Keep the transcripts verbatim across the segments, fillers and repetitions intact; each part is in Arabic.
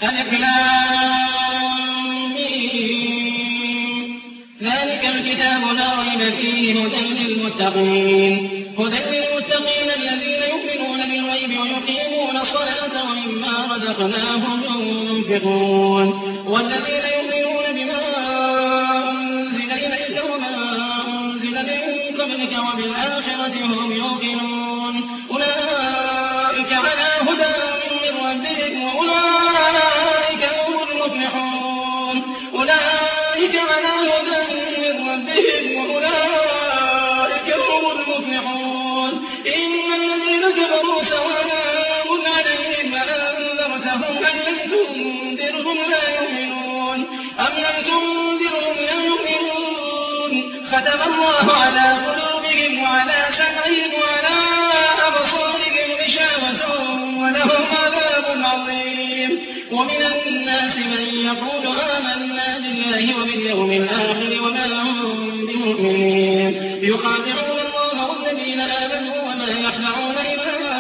ألف لام ميم ذلك الكتاب لا ريب فيه هدى للمتقين هدى للمتقين الذين يؤمنون بالغيب ويقيمون الصلاة ومما رزقناهم ينفقون والذين يؤمنون بما أنزل إليك وما أنزل من قبلك وبالآخرة هم يوقنون أولئك على هدى من ربهم وأولئك هم المفلحون أولئك على هدى من ربهم وأولئك هم المفلحون إن الذين كفروا سواء عليهم أأنذرتهم أم لم تنذرهم لا يؤمنون أم لم تنذرهم لا يؤمنون ختم الله على قلوبهم وعلى سمعهم وعلى أبصارهم غشاوة ولهم عذاب عظيم ومن الناس من يقول آمنا بالله وباليوم الآخر وما هم بمؤمنين يخادعون الله والذين آمنوا وما يخدعون إلا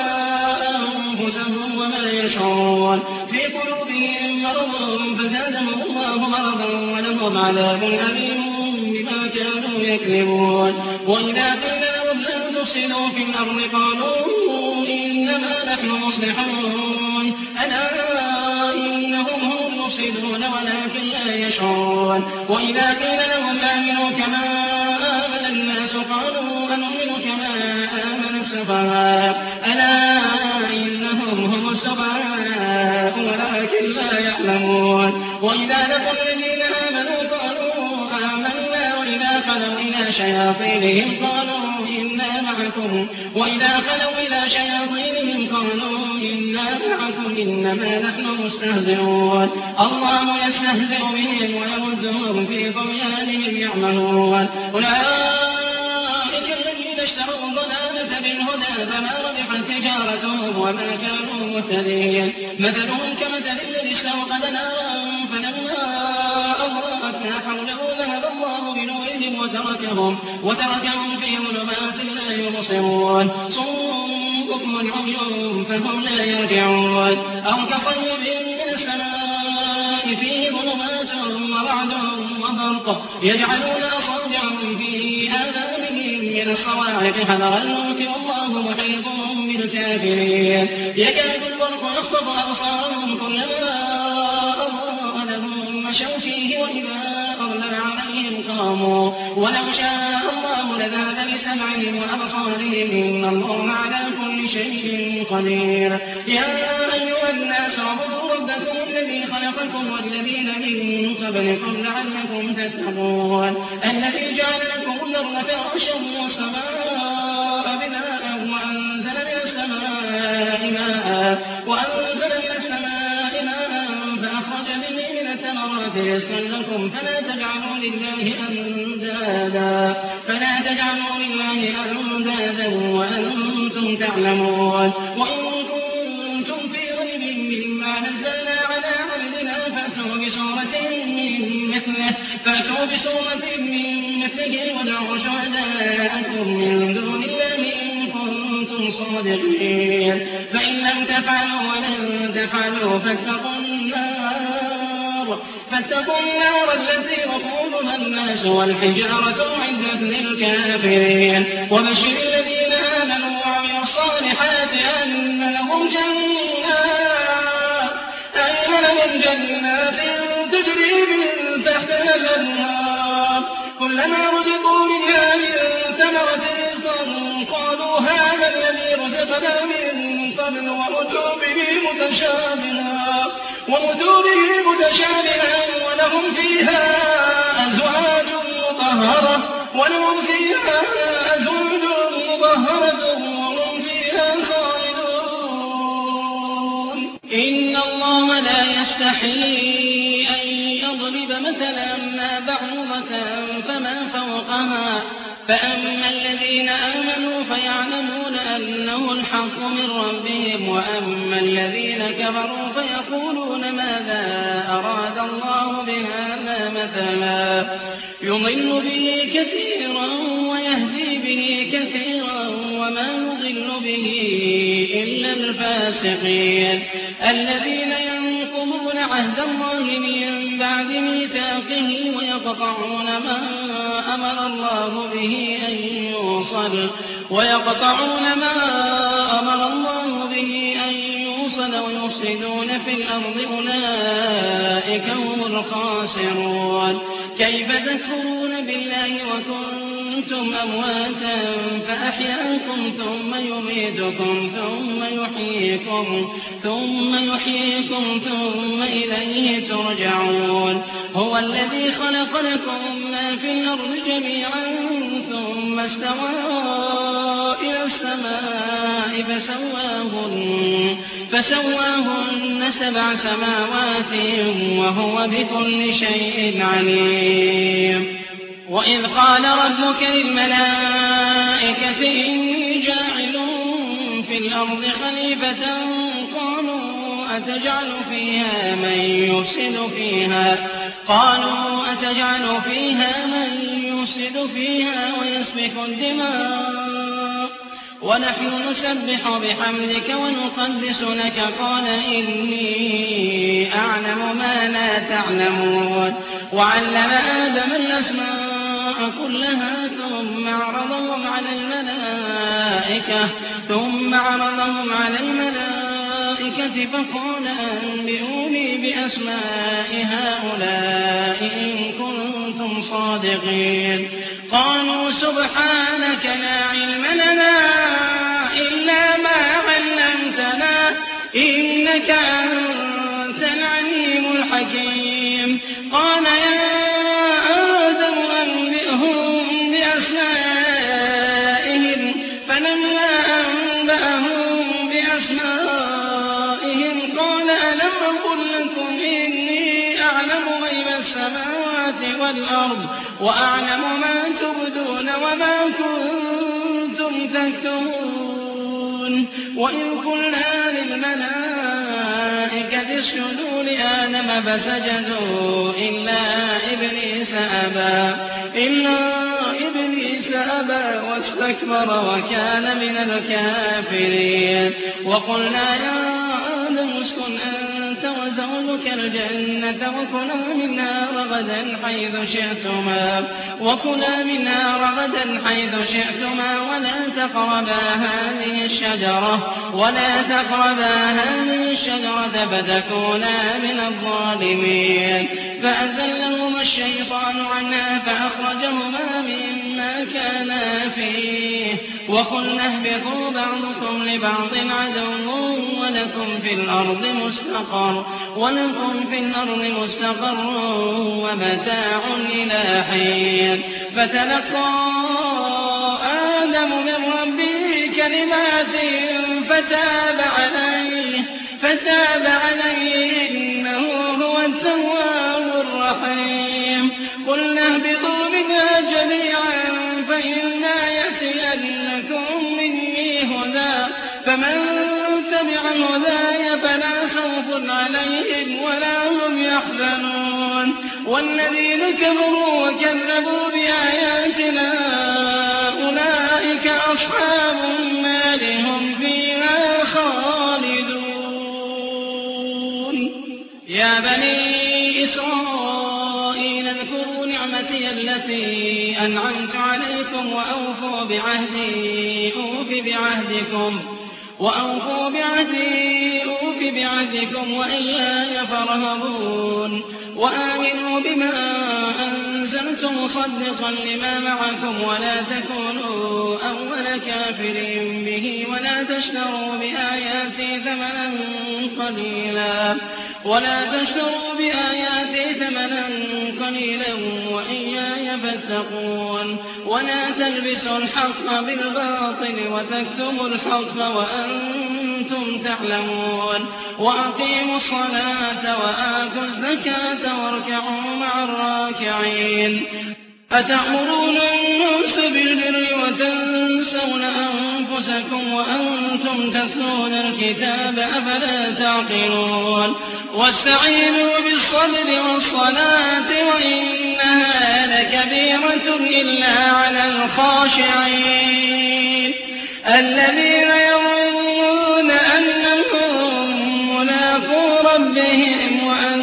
أنفسهم وما يشعرون في قلوبهم مرض فزادهم الله مرضا ولهم عذاب أليم بما كانوا يكذبون وإذا قيل لهم لا تفسدوا في الأرض قالوا إنما نحن مصلحون ألا إنهم هم المفسدون ولكن لا يشعرون وإذا قيل لهم آمنوا كما آمن الناس قالوا أنؤمن كما آمن السفهاء ألا إنهم هم السفهاء ولكن لا يعلمون وإذا لقوا الذين آمنوا قالوا آمنا وإذا خلوا إلى شياطينهم قالوا إنا معكم وإذا خلوا إلى شياطينهم قالوا إنا معكم إنما نحن مستهزئون الله يستهزئ بهم ويمدهم في طغيانهم يعمهون أولئك الذين اشتروا الضلالة بالهدى فما ربحت تجارتهم وما كانوا مهتدين مثلهم كمثل الذي استوقد نارا فلما أضاءت ما حوله ذهب الله بنورهم وتركهم وتركهم في ظلمات لا يبصرون صم بكم عمي فهم لا يرجعون أو كصيب من السماء فيه ظلمات ورعد وبرق يجعلون أصابعهم في آذانهم من الصواعق حذر الموت والله محيط بالكافرين يكاد البرق يخطف أبصارهم كلما أضاء لهم مشوا فيه وإذا أظلم عليهم قاموا ولو شاء الله لذهب بسمعهم وأبصارهم إن الله على كل شيء قدير يا أيها الناس اعبدوا ربكم الذي خلقكم والذين من قبلكم لعلكم تتقون الذي جعل لكم الأرض فراشا والسماء بناء وأنزل من السماء ماء وأنزل من السماء ماء فأخرج به من الثمرات رزقا لكم فلا تجعلوا لله أندادا فلا تجعلوا لله أندادا وأنتم تعلمون وإن كنتم في ريب مما نزلنا على عبدنا فأتوا بسورة من مثله فأتوا بسورة من مثله ودعوا شهداءكم من دون الله إن كنتم صادقين فإن لم تفعلوا ولن تفعلوا فاتقوا النار فاتقوا النار التي وقودها الناس والحجارة أعدت للكافرين وبشر الذين آمنوا وعملوا الصالحات أن لهم جنات أن لهم جنات تجري من تحتها الأنهار كلما رزقوا منها من ثمرة رزقا قالوا هذا الذي رزقنا من قبل وأتوا به متشابها وأتوا به متشابها ولهم فيها أزواج مطهرة ولهم فيها أزواج مطهرة وهم فيها خالدون إن الله لا يستحيي أن يضرب مثلا ما بعوضة فما فوقها فأما الذين آمنوا فيعلمون أنه الحق من ربهم وأما الذين كفروا فيقولون ماذا أراد الله بهذا مثلا يضل به كثيرا ويهدي به كثيرا وما يضل به إلا الفاسقين الذين ينقضون عهد بعد ميثاقه ويقطعون ما أمر الله به أن يوصل ويقطعون ما أمر الله به أن يوصل ويفسدون في الأرض أولئك هم الخاسرون. كيف تكفرون بالله وكنتم أمواتا فأحياكم ثم يميتكم ثم يحييكم ثم يحييكم ثم إليه ترجعون. هو الذي خلق لكم ما في الأرض جميعا ثم استوى إلى السماء فسواهن, فسواهن سبع سماوات وهو بكل شيء عليم. وإذ قال ربك للملائكة إني جاعل في الأرض خليفة قالوا أتجعل فيها من يفسد فيها قالوا أتجعل فيها من يفسد فيها ويسفك الدماء ونحن نسبح بحمدك ونقدس لك قال إني أعلم ما لا تعلمون. وعلم آدم الأسماء كلها ثم عرضهم على الملائكة ثم عرضهم على الملائكة فقال أنبئوني بأسماء هؤلاء إن كنتم صادقين. قالوا سبحانك لا علم لنا إلا ما علمتنا إنك أنت العليم الحكيم. قال يا آدم أنبئهم بأسمائهم فلما أنبأهم بأسمائهم قال ألم أقل لكم إني أعلم غيب السماوات والأرض وأعلم ما تبدون وما كنتم تكتمون. وإذ قلنا للملائكة اسجدوا لآدم فسجدوا إلا إبليس أبى إلا إبليس أبى واستكبر وكان من الكافرين. وقلنا يا آدم اسكن أنت وزوجك الجنة وكلا منها رغدا حيث شئتما وكلا منها رغدا حيث شئتما ولا تقربا هذه الشجرة ولا تقربا هذه الشجرة فتكونا من الظالمين. فأزلهما الشيطان عنها فأخرجهما مما كانا فيه وقلنا اهبطوا بعضكم لبعض عدو ولكم في الأرض مستقر ولكم في الأرض مستقر ومتاع إلى حين. فتلقى آدم من ربه كلمات فتاب عليه فتاب عليه إنه هو التواب الرحيم. قلنا اهبطوا منها جميعا فإما يأتينكم مني هدى فمن تبع هداي فلا خوف عليهم ولا هم يحزنون. والذين كفروا وكذبوا بآياتنا أولئك أصحاب النار هم فيها خالدون. يا بني إسرائيل اذكروا نعمتي التي أنعمت عليكم وأوفوا بعهدي أوف بعهدكم وأوفوا بعهدي أوف بعهدكم وإياي فارهبون. وآمنوا بما أنزلت مصدقا لما معكم ولا تكونوا أول كافر به ولا تشتروا بآياتي ثمنا قليلا ولا تشتروا بآياتي ثمنا قليلا وإياي فاتقون. ولا تلبسوا الحق بالباطل وتكتموا الحق وأنتم تعلمون. وأقيموا الصلاة وآتوا الزكاة واركعوا مع الراكعين. أتأمرون الناس بالبر وتنسون أنفسكم وأنتم تتلون الكتاب أفلا تعقلون. واستعينوا بالصبر والصلاة وإنها لكبيرة إلا على الخاشعين الذين يظنون أنهم ملاقو ربهم وأنهم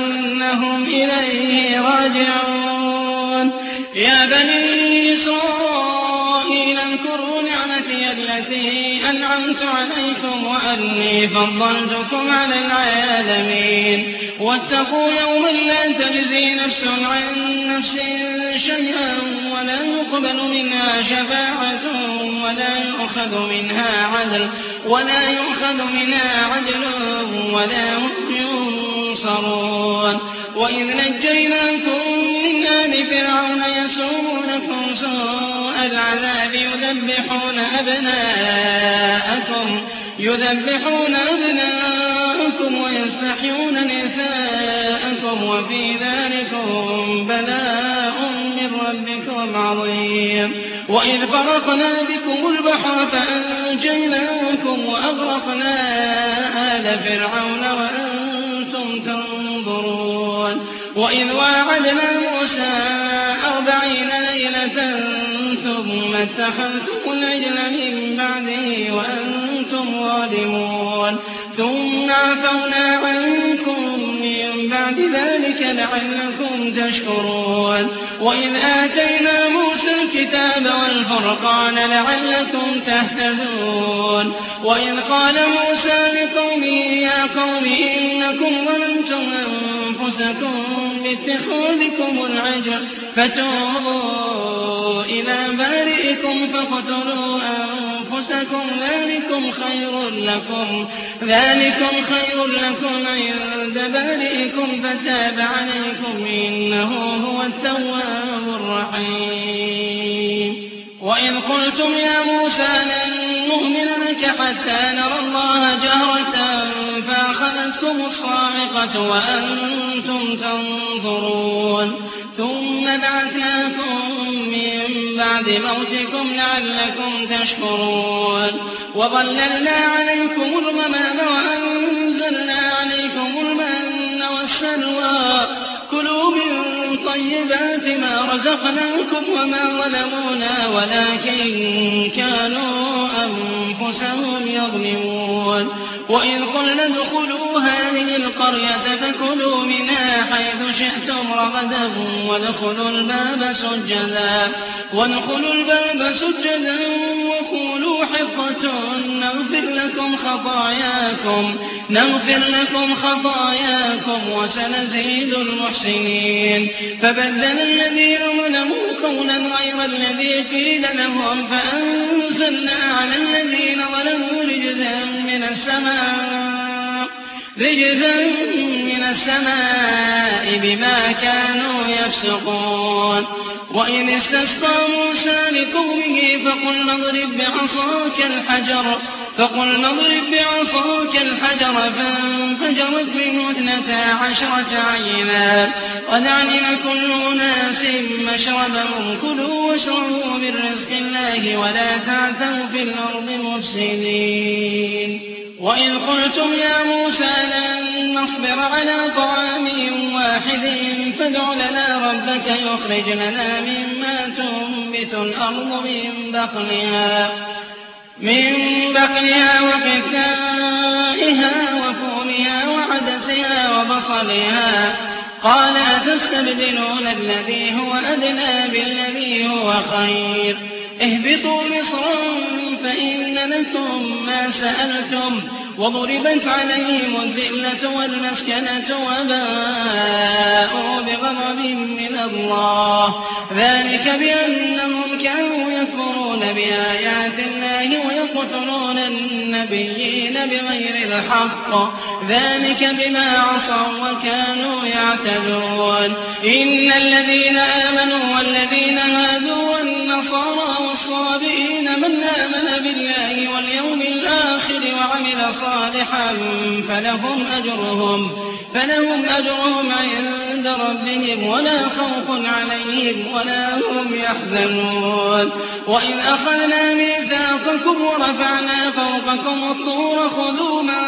إنهم إليه راجعون يا بني إسرائيل اذكروا نعمتي التي أنعمت عليكم وأني فضلتكم على العالمين واتقوا يوما لا تجزي نفس عن نفس شيئا ولا يقبل منها شفاعة ولا يؤخذ منها عدل ولا يؤخذ منها عدل ولا هم ينصرون وإذ نجيناكم من آل فرعون يسومونكم سوء العذاب يذبحون أبناءكم يذبحون أبناءكم ويستحيون نساءكم وفي ذلكم بلاء من ربكم عظيم وإذ فرقنا بكم البحر فأنجيناكم وأغرقنا آل فرعون وأنتم تنظرون وإذ واعدنا موسى أربعين ليلة ثم اتخذتم العجل من بعده وأنتم ظالمون ثم عفونا عنكم من بعد ذلك لعلكم تشكرون وإذ آتينا موسى الكتاب والفرقان لعلكم تهتدون وإذ قال موسى لقومه يا قوم إنكم ظلمتم أنفسكم باتخاذكم العجل فتوبوا إلى بارئكم فاقتلوا أنفسكم ذلكم خير لكم ذلكم خير لكم عند بارئكم فتاب عليكم إنه هو التواب الرحيم وإذ قلتم يا موسى لن نؤمن لك حتى نرى الله جهرة فأخذتكم الصاعقة وأنتم تنظرون ثم بعثناكم من بعد موتكم لعلكم تشكرون وظللنا عليكم الغمام وأنزلنا عليكم المن والسلوى كلوا من طيبات ما رزقناكم وما ظلمونا ولكن كانوا أنفسهم يظلمون وإذ قلنا ادخلوا هذه القرية فكلوا منها حيث شئتم رغدا وادخلوا الباب سجدا وادخلوا الباب سجدا وقولوا حطة نغفر لكم خطاياكم نغفر لكم خطاياكم وسنزيد المحسنين فبدل الذين ظلموا قولا غير الذي قيل لهم فأنزلنا على الذين ظلموا رجزا من السماء رجزا من السماء بما كانوا يفسقون وإذ استسقى موسى لقومه فقلنا اضرب بعصاك الحجر فقلنا اضرب بعصاك الحجر فانفجرت منه اثنتا عشرة عينا قد علم كل أناس مشربهم كلوا واشربوا من رزق الله ولا تعثوا في الأرض مفسدين وإذ قلتم يا موسى لن نصبر على طعام واحد فادع لنا ربك يخرج لنا مما تنبت الأرض من بقلها من بقلها وقثائها وفومها وعدسها وبصلها قال أتستبدلون الذي هو أدنى بالذي هو خير اهبطوا مصرا فإن لكم ما سألتم وضربت عليهم الذلة والمسكنة وباءوا بغضب من الله ذلك بأنهم كانوا يكفرون بآيات الله ويقتلون النبيين بغير الحق ذلك بما عصوا وكانوا يعتدون إن الذين آمنوا والذين هادوا والنصارى والصابئين من آمن بالله واليوم الآخر وعمل صالحا فلهم أجرهم فلهم أجرهم عند ربهم ولا خوف عليهم ولا هم يحزنون وإذ أخذنا ميثاقكم ورفعنا فوقكم الطور خذوا ما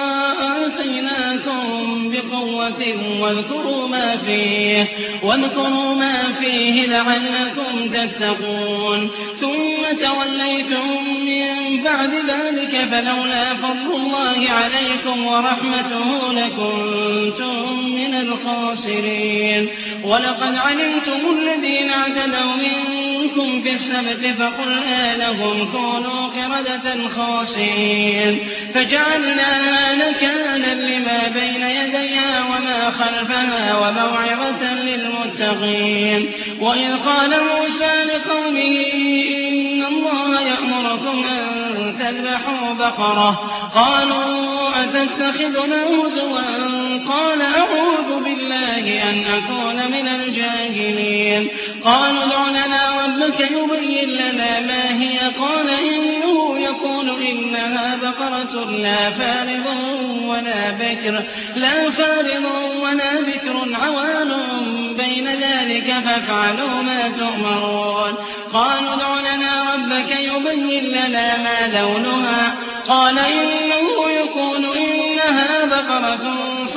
آتيناكم بقوة واذكروا ما فيه واذكروا ما فيه لعلكم تتقون ثم توليتم من بعد ذلك فلولا فضل الله عليكم ورحمته لكنتم من الخاسرين ولقد علمتم الذين اعتدوا منكم في السبت فقلنا لهم كونوا قردة خاسئين فجعلناها نكالا لما بين يديها وما خلفها وموعظة للمتقين وإذ قال موسى لقومه إن الله يأمركم أن تذبحوا بقرة قالوا أتتخذنا هزوا قال أعوذ بالله أن أكون من الجاهلين قالوا ادع لنا ربك يبين لنا ما هي قال إنه يقول إنها بقرة لا فارض ولا بكر لا فارض ولا بكر عوان بين ذلك فافعلوا ما تؤمرون قالوا ادع لنا ربك يبين لنا ما لونها قال إنه يقول إنها بقرة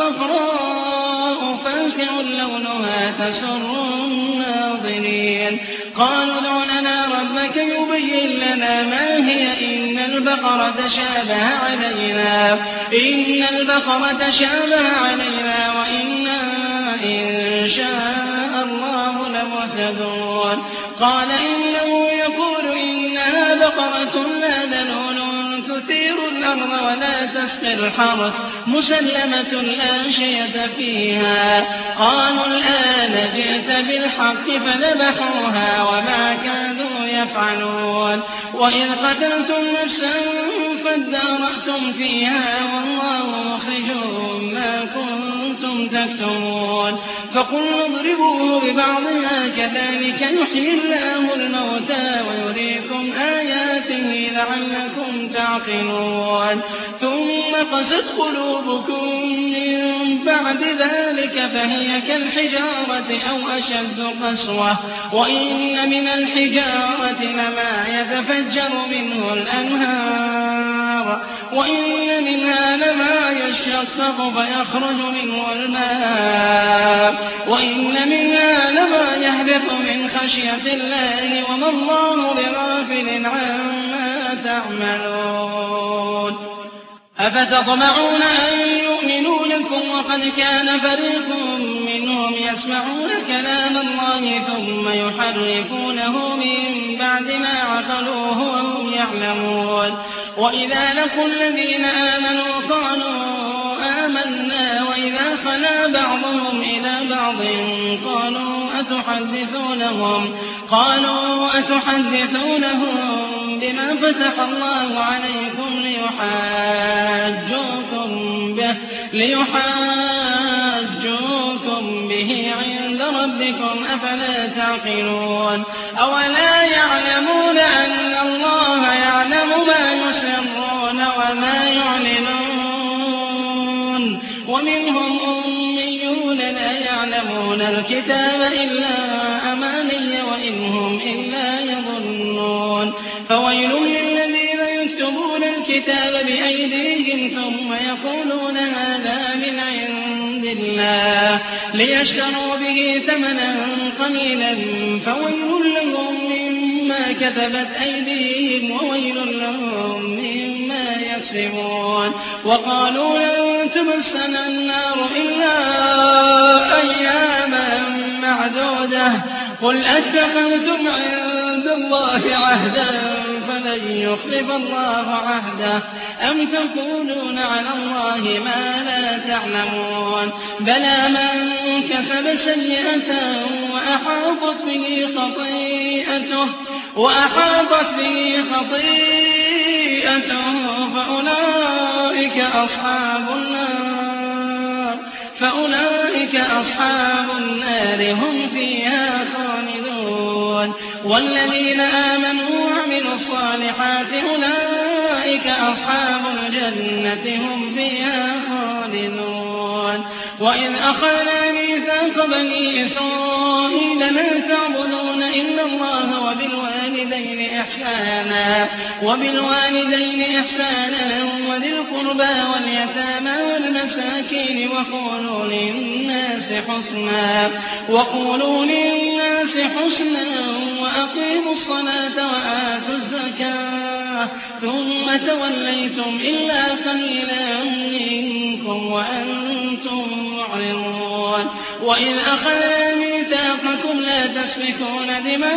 صفراء فاقع لونها تسر الناظرين قالوا ادع لنا ربك يبين لنا ما هي إن البقرة تشابه علينا إن البقرة تشابه علينا وإنا إن شاء الله لمهتدون قال إنه يقول إنها بقرة لا ذلول تثير الأرض ولا تسقي الحرث مسلمة لا شية فيها قالوا الآن جئت بالحق فذبحوها وما كادوا يفعلون وإذ قتلتم نفسا فادارأتم فيها والله مخرج ما كنتم تكتمون فقلنا اضربوه ببعضها كذلك يحيي الله الموتى ويريكم آياته لعلكم تعقلون ثم قست قلوبكم من بعد ذلك فهي كالحجارة أو أشد قسوة وإن من الحجارة لما يتفجر منه الأنهار وإن منها لما يشقق فيخرج منه الماء وإن منها لما يهبط من خشية الله وما الله بغافل عما تعملون أفتطمعون أن يؤمنوا لكم وقد كان فريق منهم يسمعون كلام الله ثم يحرفونه من بعد ما عقلوه وهم يعلمون وإذا لقوا الذين آمنوا قالوا آمنا وإذا خلا بعضهم إلى بعض قالوا أتحدثونهم قالوا أتحدثونهم بما فتح الله عليكم ليحاجوكم به ليحاجوكم به عند ربكم أفلا تعقلون أولا يعلمون أن الله يعلم ما يسرون وما يعلنون ومنهم أميون لا يعلمون الكتاب إلا أماني وإنهم إلا يظنون فويل للذين يكتبون الكتاب بأيديهم ثم يقولون هذا من عند الله ليشتروا به ثمنا قليلا فويل لهم مما كتبت أيديهم وويل لهم مما يكسبون وقالوا لن تمسنا النار إلا أياما معدودة قل أتخذتم عند الله عهدا فلن يخلف الله عهده أم تقولون على الله ما لا تعلمون بلى من كسب سيئة وأحاطت به خطيئته وأحاطت به خطيئته فأولئك أصحاب النار فأولئك أصحاب النار هم فيها خالدون والذين آمنوا وعملوا الصالحات أولئك أصحاب الجنة هم فيها خالدون وإذ أخذنا ميثاق بني إسرائيل لا تعبدون إلا الله وبالوالدين إحسانا وبالوالدين إحسانا وذي القربى واليتامى والمساكين وقولوا للناس حسنا وقولوا للناس حسنا وأقيموا الصلاة وآتوا الزكاة ثم توليتم إلا قليلا منكم وأنتم معرضون تشهدون وإذ أخذنا ميثاقكم لا تسفكون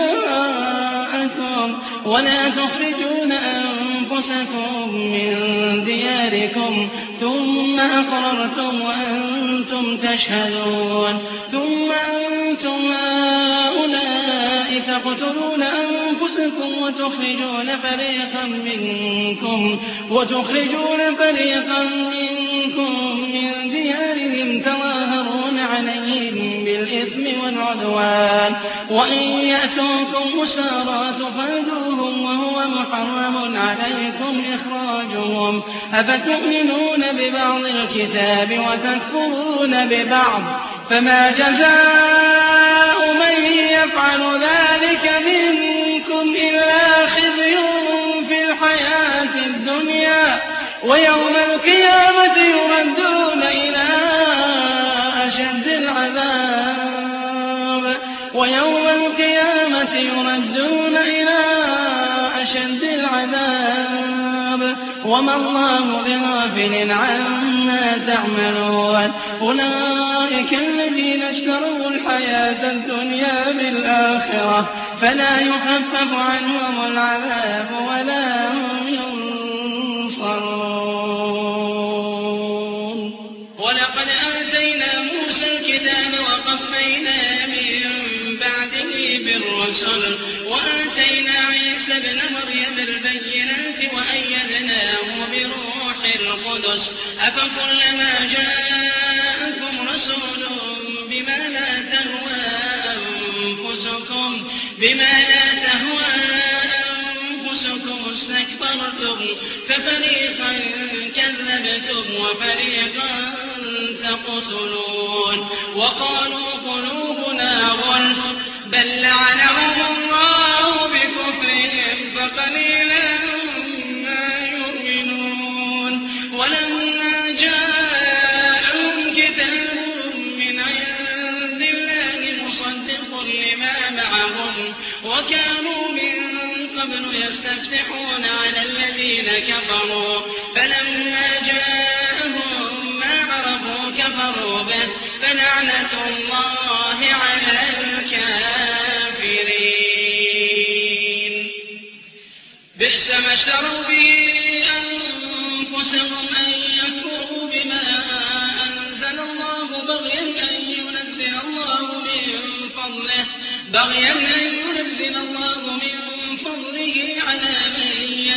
دماءكم ولا تخرجون أنفسكم من دياركم ثم أقررتم وأنتم تشهدون ثم أنتم هؤلاء تقتلون أنفسكم وتخرجون فريقا منكم وتخرجون فريقا منكم من ديارهم تظاهرون عليهم بالإثم والعدوان وإن يأتوكم أسارى تفادوهم وهو محرم عليكم إخراجهم أفتؤمنون ببعض الكتاب وتكفرون ببعض فما جزاء من يفعل ذلك منكم إلا خزي في الحياة الدنيا ويوم القيامة يردون إلى أشد العذاب ويوم القيامة يردون إلى أشد العذاب وما الله بغافل عما تعملون أولئك الذين اشتروا الحياة الدنيا بالآخرة فلا يخفف عنهم العذاب ولا هم ينصرون ولقد آتينا موسى الكتاب وقفينا من بعده بالرسل وآتينا عيسى ابن مريم البينات وأيدناه بروح القدس أفكلما جاءكم رسول بما لا تهوى أنفسكم بما لا تهوى أنفسكم استكبرتم ففريقا كذبتم وفريقا تقتلون وقالوا قلوبنا غلف بل لعنهم الله بكفرهم فقليلا ما يؤمنون ولما جاءهم كتاب من عند الله مصدق لما معهم وكانوا من قبل يستفتحون على الذين كفروا فلما جاءهم ما عرفوا كفروا به فلعنة الله على الكافرين بئس ما اشتروا به أنفسهم أن يكفروا بما أنزل الله بغيا أن ينزل الله من فضله بغيا أن ينزل الله من فضله على من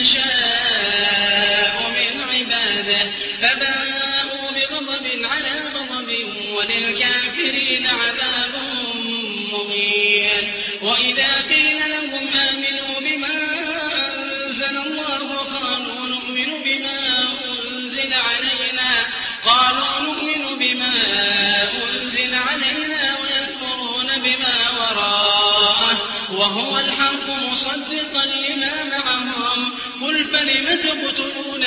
يشاء من عباده فباءوا بغضب على غضب وللكافرين عذاب مهين وإذا قيل لهم آمنوا بما أنزل الله قالوا نؤمن بما أنزل علينا قالوا نؤمن بما أنزل علينا ويكفرون بما وراءه وهو الحق مصدقا لما معهم قل فلم تقتلون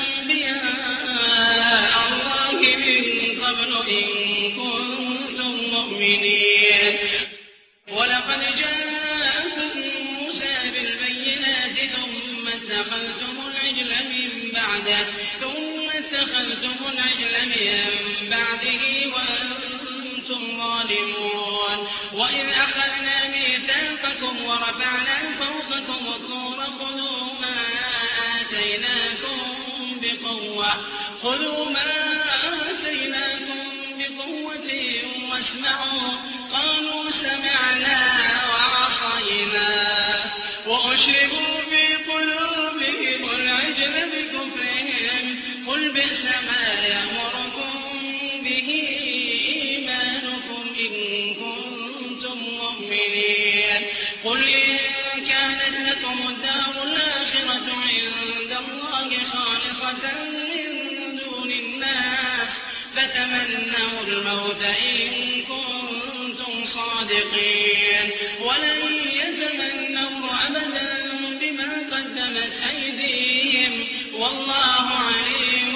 أنبياء الله من قبل إن كنتم مؤمنين ولقد جاءكم موسى بالبينات ثم اتخذتم العجل من بعده ثم اتخذتم العجل من بعده وأنتم ظالمون وإذ أخذنا ميثاقكم ورفعنا فوقكم الطور خذوا ما آتيناكم بقوة خذوا ما آتيناكم بقوة واسمعوا قالوا سمعنا وعصينا وأشربوا في قلوبهم العجل بكفرهم قل بئس ما يأمركم به إيمانكم إن كنتم مؤمنين قل إن كانت لكم الدار الآخرة عند الله خالصة من دون الناس فتمنوا الموت إن كنتم صادقين ولن يتمنوا أبدا بما قدمت أيديهم والله عليم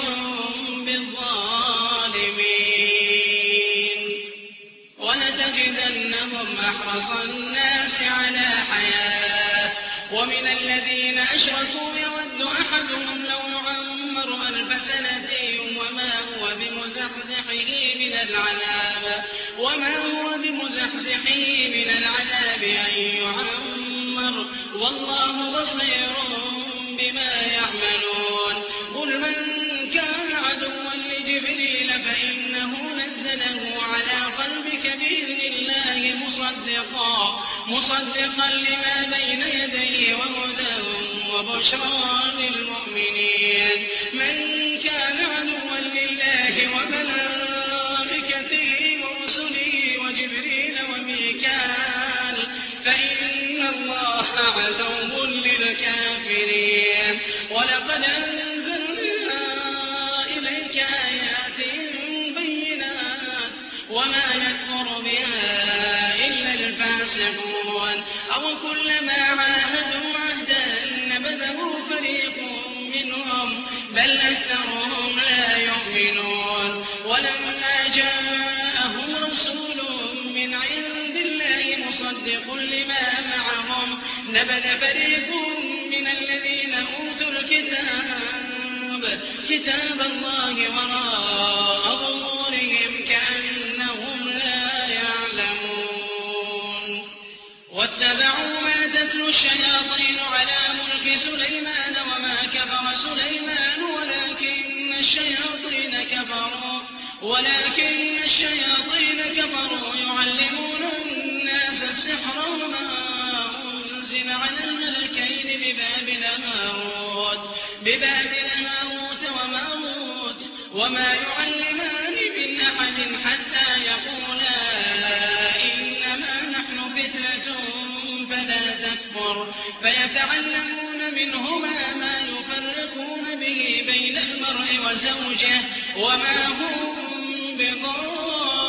بالظالمين ولتجدنهم أحرص الناس على حياة ومن الذين أشركوا يود أحدهم لو يعمر ألف سنة وما هو بمزحزحه من العذاب بزحزحه من العذاب أن يعمر والله بصير بما يعملون قل من كان عدوا لجبريل فإنه نزله على قلبك بإذن الله مصدقا مصدقا لما بين يديه وهدى وبشرى للمؤمنين من كان عدوا لله وملائكته ورسله وجبريل وميكال فإن الله عدو للكافرين ولقد أنزلنا إليك آيات بينات وما يكفر بها إلا الفاسقون أو كلما عاهدوا عهدا نبذه فريق منهم بل أكثرهم لا يؤمنون ولما جاءهم رسول من عند الله مصدق لما معهم نبذ فريق من الذين أوتوا الكتاب كتاب الله وراء ظهورهم كأنهم لا يعلمون واتبعوا ما تتلو الشياطين على ملك سليمان وما كفر سليمان ولكن الشياطين كفروا ولكن الشياطين كفروا يعلمون الناس السحر وما أنزل على الملكين ببابل هاروت ببابل هاروت وماروت وما يعلمان من أحد حتى يقولا إنما نحن فتنة فلا تكفر فيتعلمون منهما ما يفرقون به بين المرء وزوجه وما هم بضارين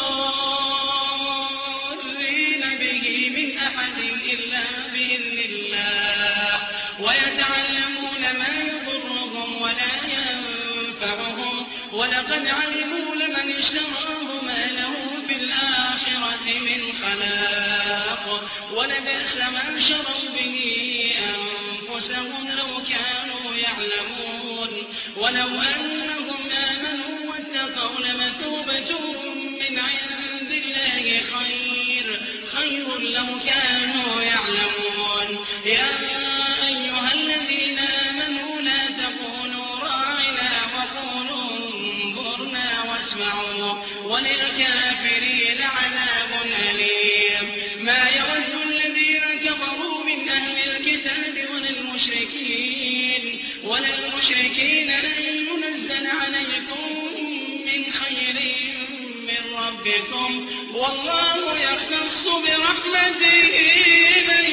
به من أحد إلا بإذن الله ويتعلمون ما يضرهم ولا ينفعهم ولقد علموا لمن اشتراه ما له في الآخرة من خلاق ولبئس ما شروا به أنفسهم لو كانوا يعلمون ولو أنهم آمنوا واتقوا لمثوبة من عند الله خير خير لو كانوا يعلمون يا أيها الذين آمنوا لا تقولوا راعنا وقولوا انظرنا واسمعوا وللكافرين عذاب أليم ما يود الذين كفروا من أهل الكتاب وللمشركين وللمشركين أن ينزل عليكم من خير من ربكم والله يختص برحمته من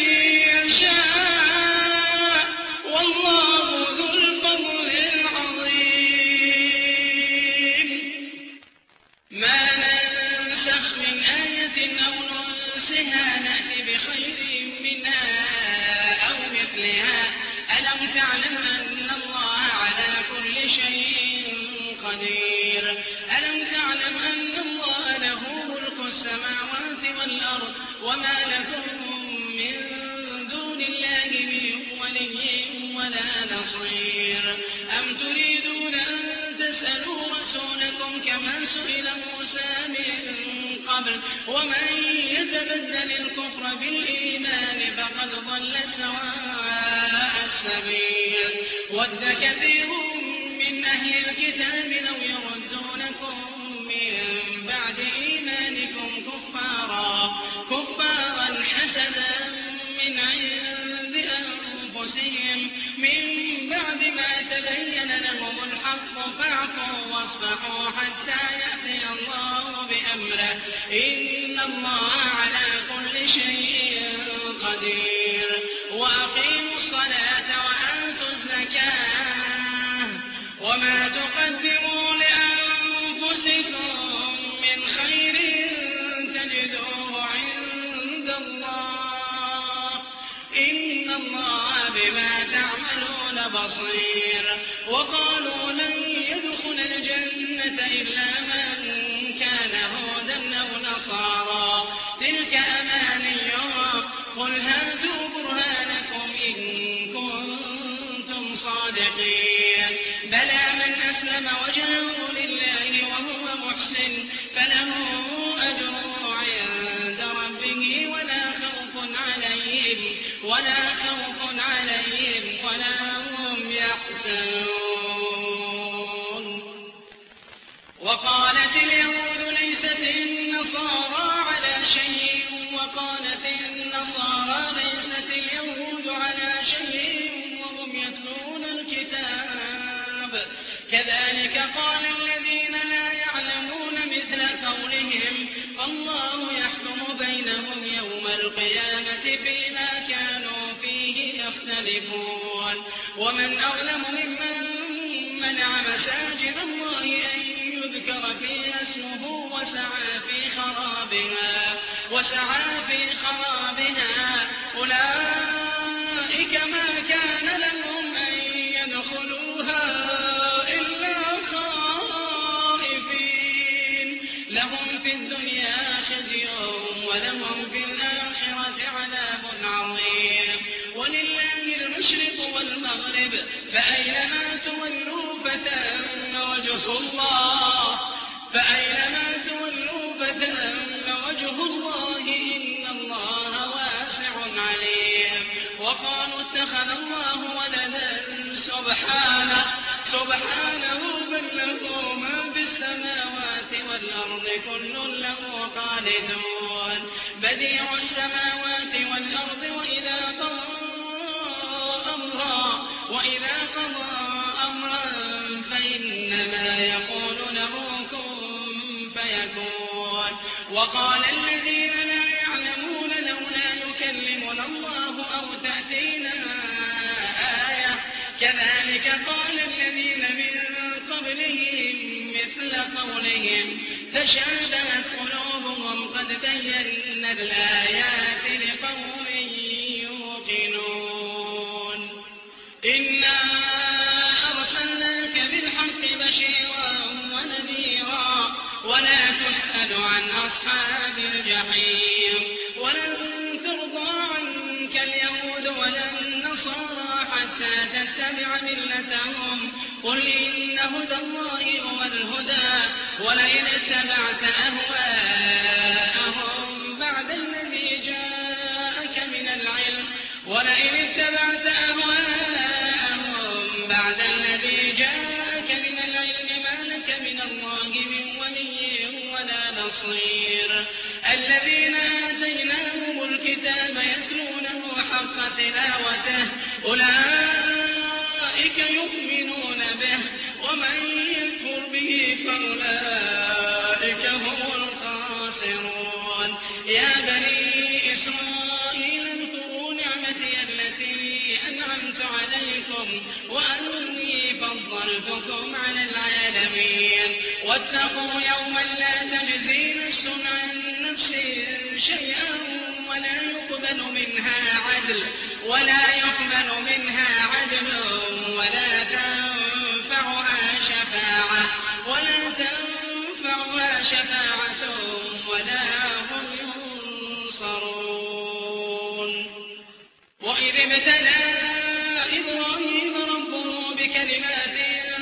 يشاء والله ذو الفضل العظيم ما ننسخ من آية أو ننسها نأتي بخير منها أو مثلها ألم تعلم أن الله على كل شيء قدير ألم تعلم أن الله له ملك السماوات والأرض وما لكم من دون الله من ولي ولا نصير أم تريدون أن تسألوا رسولكم كما سئل موسى من قبل ومن يتبدل الكفر بالإيمان فقد ضل سواء السبيل ود كثير من أهل الكتاب لو يردونكم من بعد إيمانكم كفارا كفارا حسدا من عند أنفسهم من بعد ما تبين لهم الحق فاعفوا واصفحوا حتى يأتي الله بأمره إن الله على كل شيء قدير وأقيموا الصلاة وآتوا الزكاة وما تقدموا لأنفسكم من خير تجدوه عند الله إن الله بما تعملون بصير وقالوا لن يدخل الجنة إلا من كان هودا أو نصارى تلك أمانيهم قل هاتوا برهانكم إن كنتم صادقين بلى من أسلم وجهه لله وهو محسن فله أجره عند ربه ولا خوف عليهم ولا هم يحزنون. وقالت اليهود ليست النصارى على شيء وقالت النصارى ليست اليهود على شيء وهم يتلون الكتاب كذلك قال الذين لا يعلمون مثل قولهم فالله يحكم بينهم يوم القيامة فيما كانوا فيه يختلفون. ومن أظلم ممن منع مساجد الله أن يذكر فيها اسمه وسعى في خرابها وسعى في خرابها أولئك ما كان لهم أن يدخلوها إلا خائفين لهم في الدنيا خزي ولهم في الآخرة عذاب عظيم. ولله المشرق والمغرب فأينما تولوا فثم وجه الله فأينما تولوا فثم وجه الله إن الله واسع عليم. وقالوا اتخذ الله ولدا سبحانه سبحانه بل له ما في السماوات والأرض كل له قانتون بديع السماوات والأرض وإذا قضى أمرا وإذا قضى أمرا فإنما يقول له كن فيكون. وقال الذين لا يعلمون لولا يكلمنا الله أو تأتينا آية كذلك قال الذين من قبلهم مثل قولهم تشابهت قلوبهم قد بينا الآيات لقوم يوقنون. إنا أرسلناك بالحق بشيرا ونذيرا ولا تسأل عن أصحاب الجحيم. ولن ترضى عنك اليهود ولا النصارى حتى تتبع ملتهم قل إن هدى الله هو الهدى ولئن اتبعت أهواءهم بعد الذي جاءك من العلم ولئن اتبعت أهواءهم بعد الذي جاءك من العلم ما لك من الله من ولي ولا نصير. الذين آتيناهم الكتاب يتلونه حق تلاوته أولئك يؤمنون به ومن يكفر به فأولئك هم الخاسرون. يا بني إسرائيل اذكروا نعمتي التي أنعمت عليكم وأني فضلتكم على العالمين. واتقوا يوما لا تجزي نفس عن نفس شيئا ولا يقبل منها عدل ولا يقبل منها عدل ولا تنفعها شفاعة ولا تنفعها شفاعة ولا هم ينصرون. وإذ ابتلى إبراهيم ربه بكلمات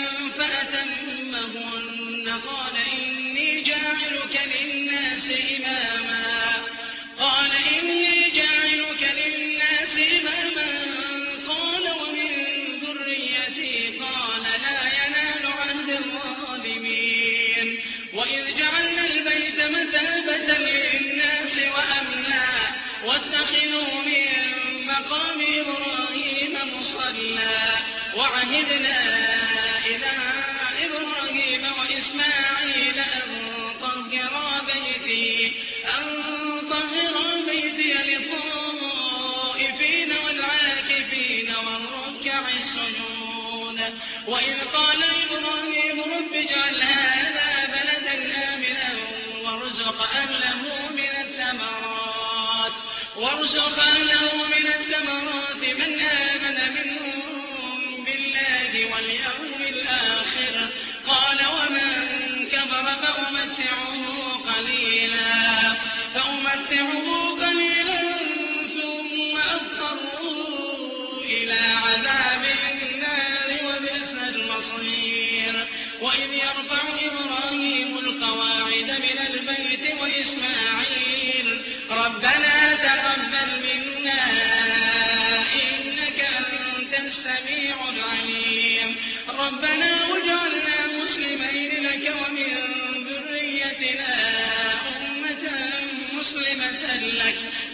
فأتمهن قال إني جاعلك للناس إماما قال إني جاعلك للناس إماما قال ومن ذريتي قال لا ينال عهد الظالمين. وإذ جعلنا البيت مثابة للناس وأمنا واتخذوا من مقام إبراهيم مصلى وعهدنا إلى إبراهيم وإسماعيل أن طهرا بيتي أن طهرا بيتي للطائفين والعاكفين والركع السجود. وإذ قال إبراهيم رب اجعل هذا بلدا آمنا وارزق أهله من الثمرات وارزق أهله من الثمرات من آمن منهم بالله واليوم الآخر قال ومن كفر فأمتعه قليلا فأمتعه قليلا ثم أضطره إلى عذاب النار وبئس المصير. وإذ يرفع إبراهيم القواعد من البيت وإسماعيل ربنا تقبل منا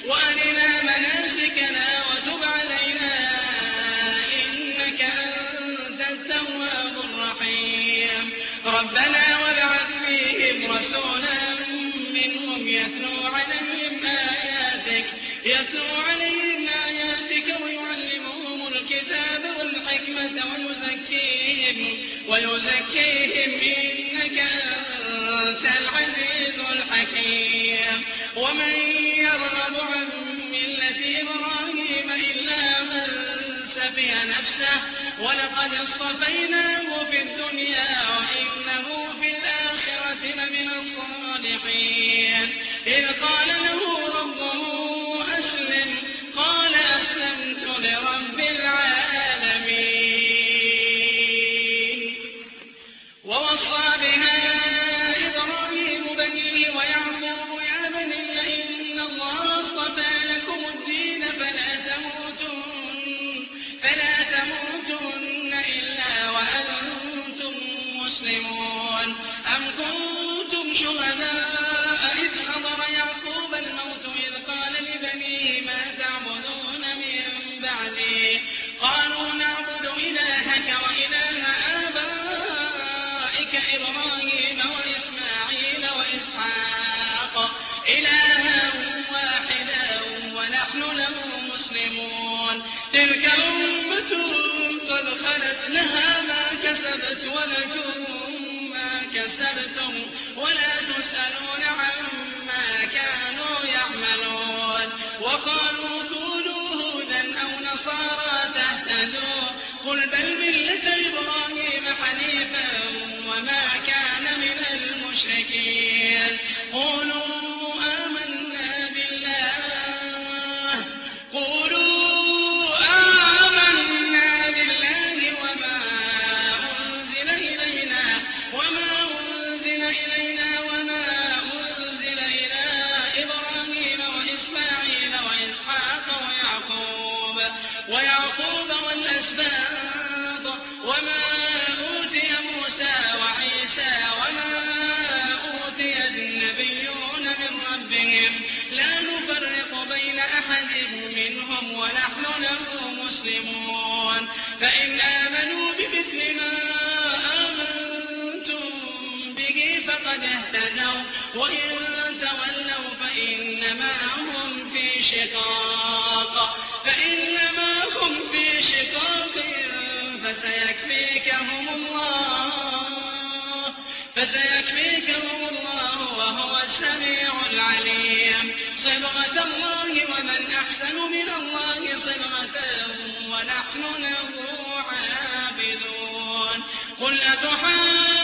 وأرنا مناسكنا وتب علينا إنك أنت التواب الرحيم ربنا وابعث فيهم رسولا منهم يتلو عليهم آياتك يتلو عليهم آياتك ويعلمهم الكتاب والحكمة ويزكيهم ويزكيهم إنك أنت العزيز الحكيم ومن يرغب عن ملة إبراهيم إلا من سفه نفسه ولقد اصطفيناه في الدنيا وإنه في الآخرة لمن الصالحين إذ قال له ربه أسلم قال أسلمت لرب العالمين ووصى بها إبراهيم بنيه ويعقوب يا بني إن الله اصطفى لكم الدين فلا تموتن فلا تموتن إلا وأنتم مسلمون أم كنتم شهداء إذ حضر يعقوب الموت إذ قال لبنيه ما تعبدون من بعدي قالوا نعبد إلهك وإله آبائك إبراهيم وإسماعيل وإسحاق إلها واحدا ونحن له مسلمون تلك أمة قد خلت لها ما كسبت ولكم ما كسبتم ولا تسألون عما كانوا يعملون وقالوا كونوا هودا أو نصارى تهتدوا قل بل ملة إبراهيم حنيفا وما كان من المشركين قولوا آمنا بالله قولوا آمنا بالله وما أنزل إلينا وما أنزل إلينا وما أنزل إلى إبراهيم وإسماعيل وإسحاق ويعقوب ويعقوب والأسباط وما أوتي موسى وعيسى وما أوتي النبيون من ربهم لا نفرق بين أحد منهم ونحن له مسلمون فإن آمنوا بمثل ما آمنتم به فقد اهتدوا وإن تولوا فإنما هم في شقاق فإنما هم في شقاق فسيكفيكهم الله فسيكفيكهم الله وهو السميع العليم صبغة الله ومن أحسن من الله صبغة ونحن له عابدون قل أتحاجوننا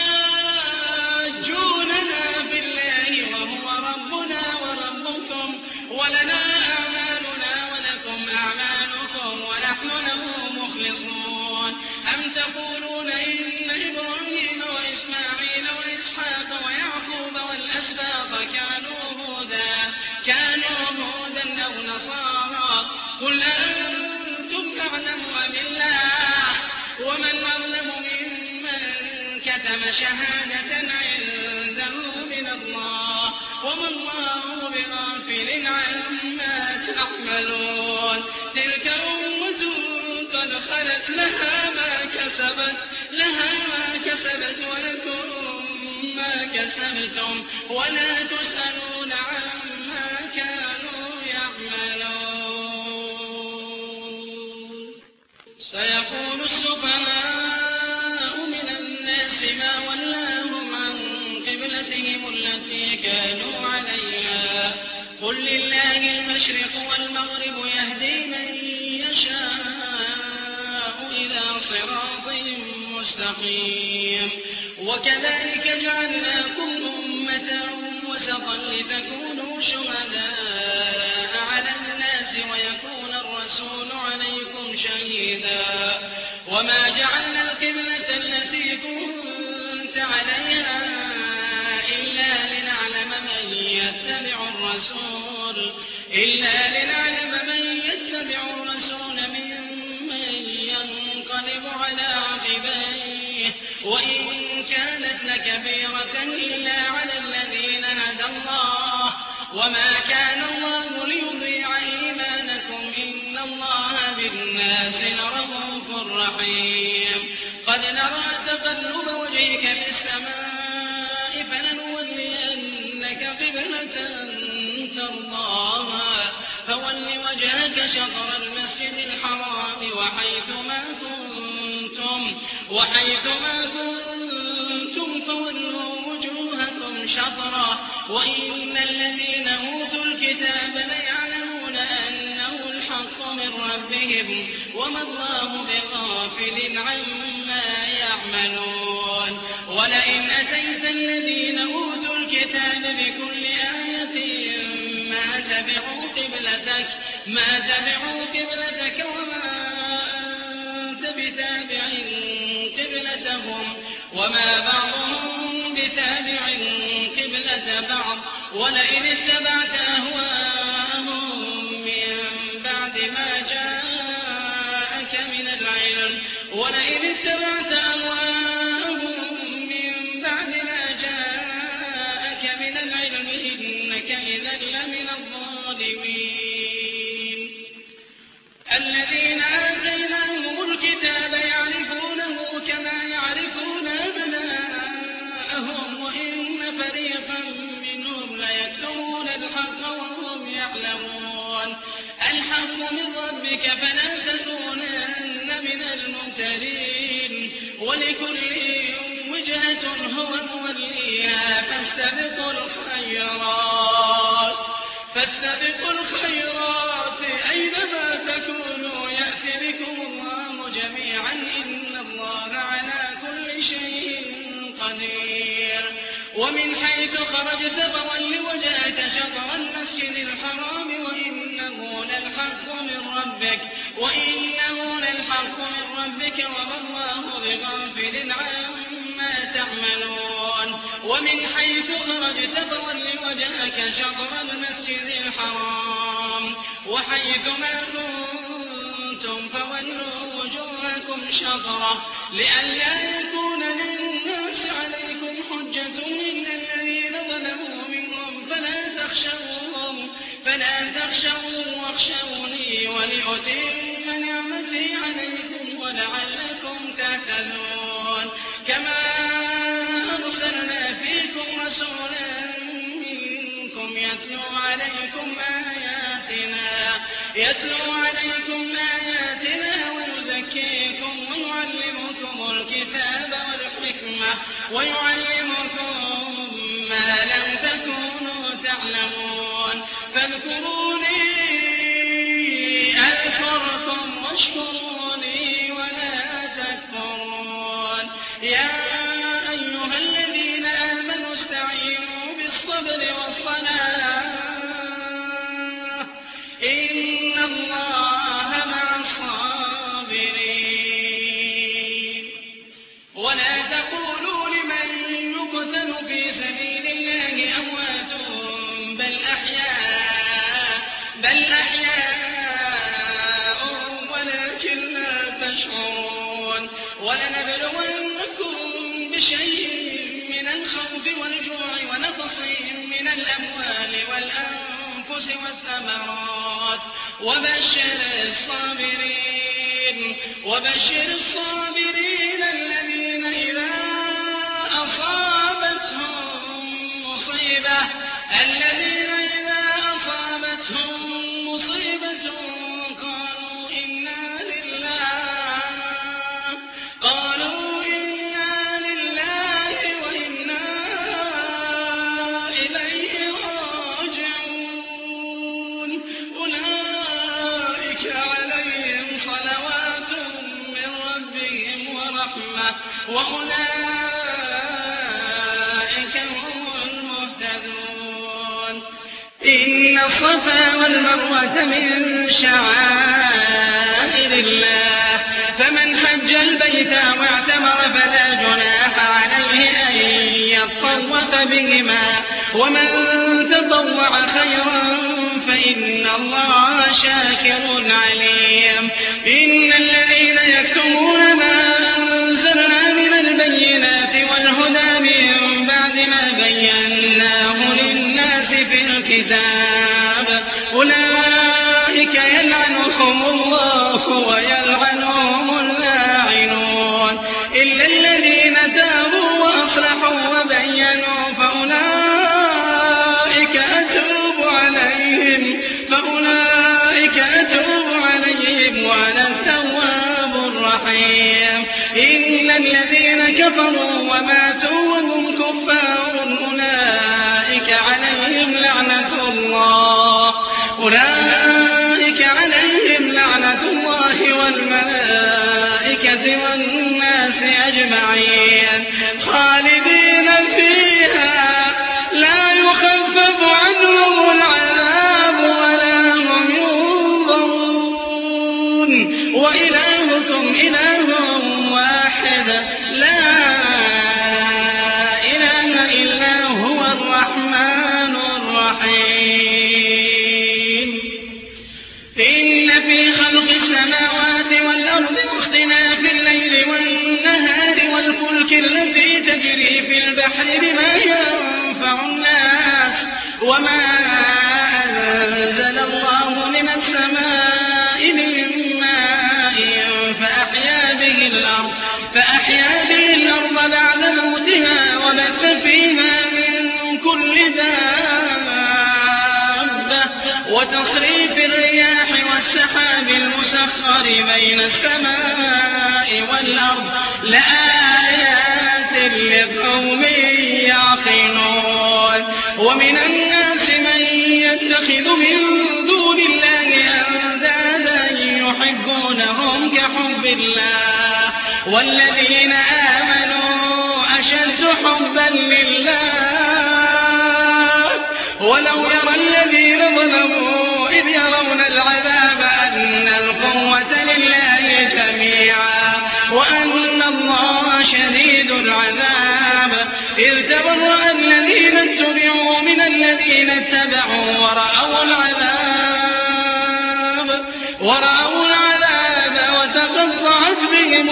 بالله وهو ربنا وربكم ولنا أعمالنا ولكم أعمالكم ونحن له مخلصون أم تقولون إن إبراهيم وإسماعيل وإسحاق ويعقوب والأسباط كانوا هودا كانوا هودا أو نصارى قل أنتم أعلم أم الله ومن أظلم ممن كتم شهادة عنده من الله وما الله بغافل عما تعملون تلك أمة قد خلت لها ما كسبت لها ما كسبت ولكم ما كسبتم ولا تسألون عما كانوا يعملون سيقول السفهاء من الناس ما ولاهم عن قبلتهم التي كانوا عليها قل لله المشرق والمغرب يهدي من يشاء إلى صراط مستقيم وكذلك جعلناكم أمة وسطا لتكونوا شهداء على الناس ويكون الرسول عليكم شهيدا وما جعلنا القبلة التي كنت عليها إلا لنعلم من يتبع الرسول إلا لنعلم من يتبع الرسول ممن ينقلب على عقبيه وإن كانت لكبيرة إلا على الذين هدى الله وما كان الله ليضيع أبويك في السماء فلنولينك قبلة ترضاها فول وجهك شطر المسجد الحرام وحيثما كنتم وحيثما كنتم فولوا وجوهكم شطرا وإن الذين أوتوا الكتاب ليعلمون أنه الحق من ربهم وما الله بغافل عما يعملون ولئن أتيت الذين أوتوا الكتاب بكل آية ما تبعوا قبلتك ما تبعوا قبلتك وما أنت بتابع قبلتهم وما بعضهم بتابع قبلة بعض ولئن اتبعت أهواءهم من بعد ما جاءك من العلم ولئن اتبعت أهواءهم من بعد ما جاءك من العلم إنك إذا لمن الظالمين الذين آتيناهم الكتاب يعرفونه كما يعرفون أبناءهم وإن فريقا منهم ليكتمون الحق وهم يعلمون الحق من ربك فلا تكونن من الممترين ولكل وجهة هو موليها فاستبقوا الخيرات فاستبقوا الخيرات أينما تكونوا يأت بكم الله جميعا إن الله على كل شيء قدير ومن حيث خرجت فول وجهك شطر المسجد الحرام وإنه للحق من ربك وإنه للحق من ربك وما الله بغافل عما تعملون ومن حيث خرجت فول وجهك شطر المسجد الحرام وحيثما كنتم فولوا وجوهكم شطره لئلا يكون للناس عليكم حجة إلا الذين ظلموا منهم فلا تخشوهم فلا تخشوهم واخشوني ولأتم نعمتي عليكم ولعلكم تهتدون كما أرسلنا فيكم رسولا منكم يتلو عليكم آياتنا يتلو عليكم آياتنا ويزكيكم ويعلمكم الكتاب والحكمة ويعلمكم ما لم تكونوا تعلمون فاذكروني أذكركم واشكروا لي ولا تكفرون يا أيها الذين آمنوا استعينوا بالصبر والصلاة إن الله مع الصابرين ولا تقولوا لمن يقتل في سبيل الله أموات بل أحياء بل أحياء ولكن لا تشعرون ولنبلونكم بشيء من الخوف والجوع ونقص من الأموال والأنفس والثمرات وبشر الصابرين وبشر الصابرين الذين إذا أصابتهم مصيبة الذين إذا أصابتهم مصيبة قالوا إنا لله قالوا إنا لله وإنا إليه راجعون أولئك عليهم صلوات من ربهم ورحمة وأولئك هم المهتدون إن الصفا والمروة من شعائر الله فمن حج البيت واعتمر فلا جناح عليه أن يطوف بهما ومن تطوع خيرا فإن الله شاكر عليم إن الذين يكتمون ما أنزلنا من البينات والهدى من بعد ما بيناه للناس في الكتاب أولئك يلعنهم الله ويلعنهم اللاعنون إلا الذين تابوا فأولئك أتوب عليهم وأنا التواب الرحيم. إن الذين كفروا وماتوا وهم كفار أولئك عليهم لعنة الله أولئك عليهم لعنة الله والملائكة والناس أجمعين خالدين فيها لا يخفف عنهم العذاب ولا هم ينظرون وإلهكم إله واحد لا إله إلا هو الرحمن الرحيم. إن في خلق السماوات والأرض واختلاف الليل والنهار والفلك التي تجري في البحر بما ينفع الناس وما أنزل الله من السماء من ماء فأحيا به الأرض فأحيا به الأرض بعد موتها وبث فيها من كل دابة وتصريف الرياح والسحاب المسخر بين السماء والأرض لآيات لقوم يعقلون. ومن الناس من يتخذ من دون الله أندادا يحبونهم كحب الله والذين آمنوا أشد حبا لله ولو يرى الذين ظلموا إذ يرون العذاب أن القوة لله جميعا وأن الله شديد العذاب إذ تبرأ الذين اتبعوا من الذين اتبعوا ورأوا العذاب ورأوا العذاب وتقطعت بهم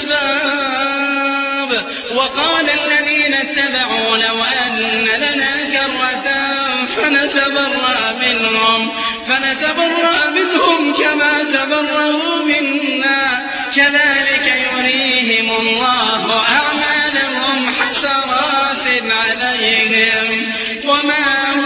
الأسباب وقال الذين اتبعوا لو أن لنا كرة فنتبرأ منهم فنتبرأ منهم كما تبرأوا منا كذلك يريهم الله أعمالهم حسرات عليهم وما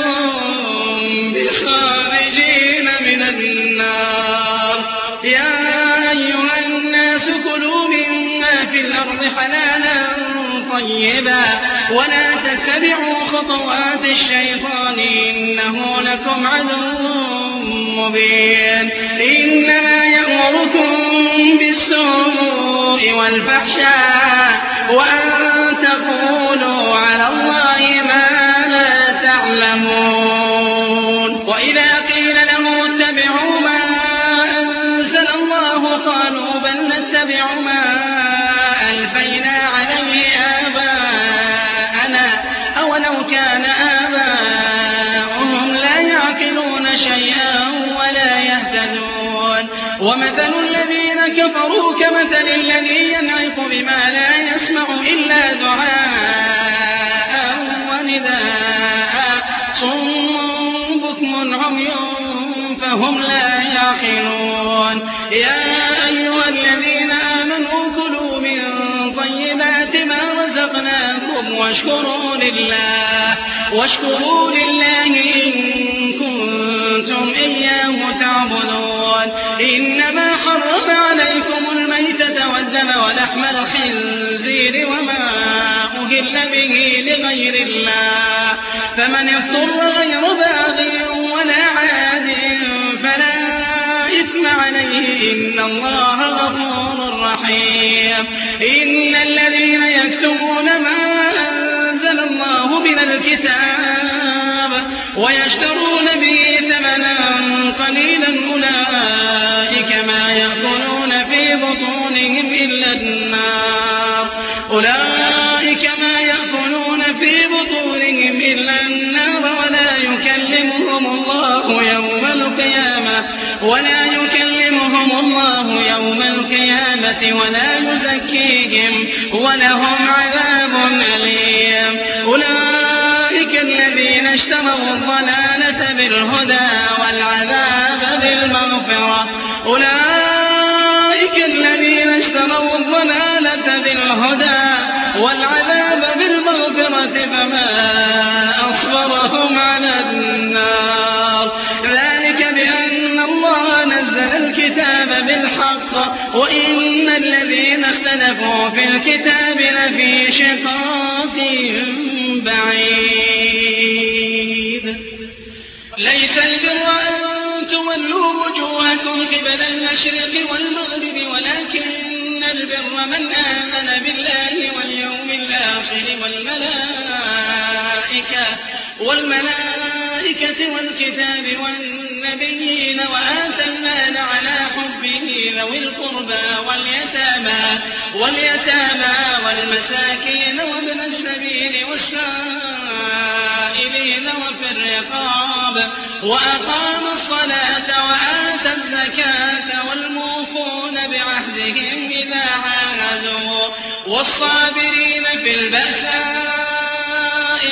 هم بخارجين من النار. يا أيها الناس كلوا مما في الأرض حلالا طيبا ولا تتبعوا خطوات الشيطان إنه لكم عدو مبين. إنما يأمركم بالسوء والفحشاء وأن تقولوا على الله ما لا تعلمون. وإذا قيل لهم اتبعوا ما أنزل الله قالوا بل نتبع ما ألفينا عليه آباءنا أولو كان آباؤهم لا يعقلون شيئا ولا يهتدون. ومثل الذين كفروا كمثل الذي ينعق بما لا يسمع إلا دعاء ونداء صم بكم عمي فهم لا يعقلون. يا أيها الذين آمنوا كلوا من طيبات ما رزقناكم واشكروا لله واشكروا لله إن كنتم إياه تعبدون. إنما حرم عليكم الميتة والدم ولحم الخنزير وما أهل به لغير الله فمن اضطر غير باغ ولا عاد فلا إثم عليه إن الله غفور رحيم. إن الذين يكتمون ما أنزل الله من الكتاب ويشترون به ثمنا قليلا أولئك ما يأكلون في بطونهم إلا النار أولئك ما يأكلون في بطونهم إلا النار ولا يكلمهم الله يوم القيامة ولا يكلمهم الله يوم القيامة ولا يزكيهم ولهم عذاب أليم. أولئك الذين اشتروا الضلالة بالهدى والعذاب بالمغفرة أولئك الذين اشتروا الضلالة بالهدى والعذاب بالمغفرة فما أصبرهم على النار ذلك وإن الذين اختلفوا في الكتاب لفي شقاق بعيد ليس البر أن تولوا وجوهكم قبل المشرق والمغرب ولكن البر من آمن بالله واليوم الآخر والملائكة, والملائكة والكتاب والنبيين وآتى المال على حبه ذوي القربى واليتامى, واليتامى والمساكين وابن السبيل والسائلين وفي الرقاب وأقام الصلاة وآتى الزكاة والموفون بعهدهم إذا عاهدوا والصابرين في البأساء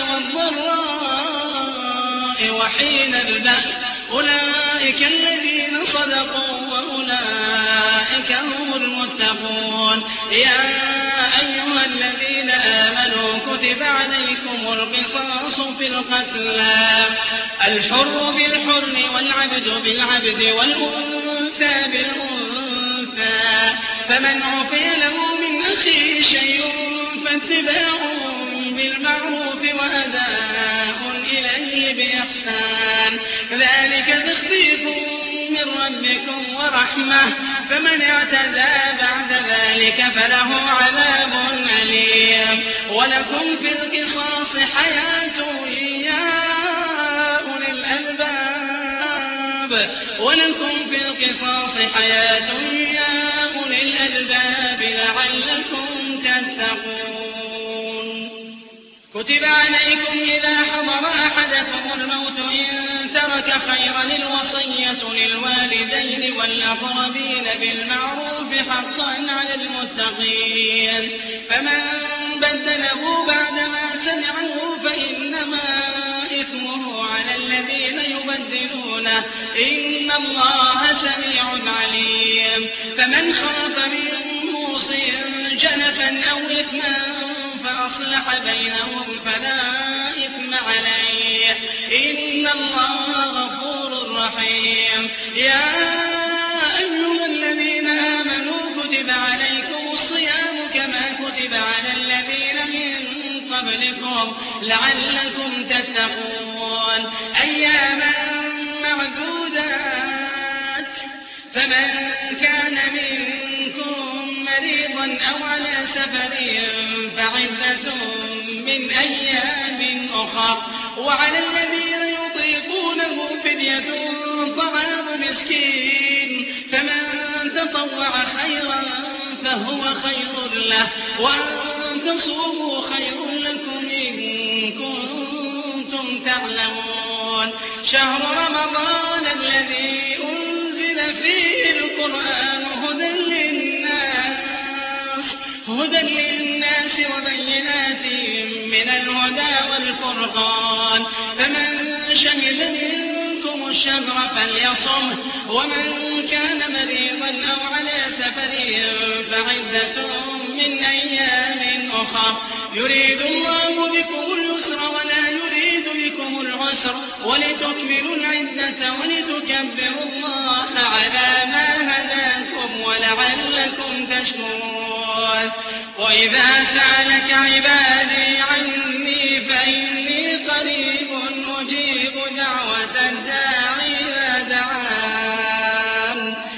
والضراء وحين البأس أولئك الذين صدقوا وأولئك هم المتقون. يا أيها الذين آمنوا كتب عليكم القصاص في القتلى الحر بالحر والعبد بالعبد والأنثى بالأنثى فمن عفي له من أخيه شيء فاتباع بالمعروف وأداء إليه بإحسان ذلك تخفيف من ربكم ورحمة فمن اعتدى بعد ذلك فله عذاب أليم. ولكم في القصاص حياة يا أولي الألباب ولكم في القصاص حياة يا أولي الألباب لعلكم تتقون. كتب عليكم إذا حضر أحدكم الموت إن ترك خيرا الوصية للوالدين والأقربين بالمعروف حقا على المتقين فمن بدله بعدما سمعه فإنما إثمه على الذين يبدلونه إن الله سميع عليم. فمن خاف من موص جنفا أو إثما فأصلح بينهم فلا إثم عليه إن الله غفور رحيم. يا أيها الذين آمنوا كتب عليكم الصيام كما كتب على الذين من قبلكم لعلكم تتقون أياما معدودات فمن كان منكم مريضا أو على سفر فعدة من أيام أخر وعلى الذين يطيقونه فدية طعام مسكين فمن تطوع خيرا فهو خير له وأن تصوموا خير لكم إن كنتم تعلمون. شهر رمضان الذي أنزل فيه القرآن هدى للناس هدى للناس وبينات من الهدى والفرقان فمن شهد منكم الشهر فليصمه ومن كان مريضا أو على سفر فعدة من أيام أخر يريد الله بكم اليسر ولا يريد بكم العسر ولتكملوا العدة ولتكبروا الله على ما هداكم ولعلكم تشكرون. وإذا سألك عبادي عني فإني قريب أجيب دعوة الداعي إذا دعان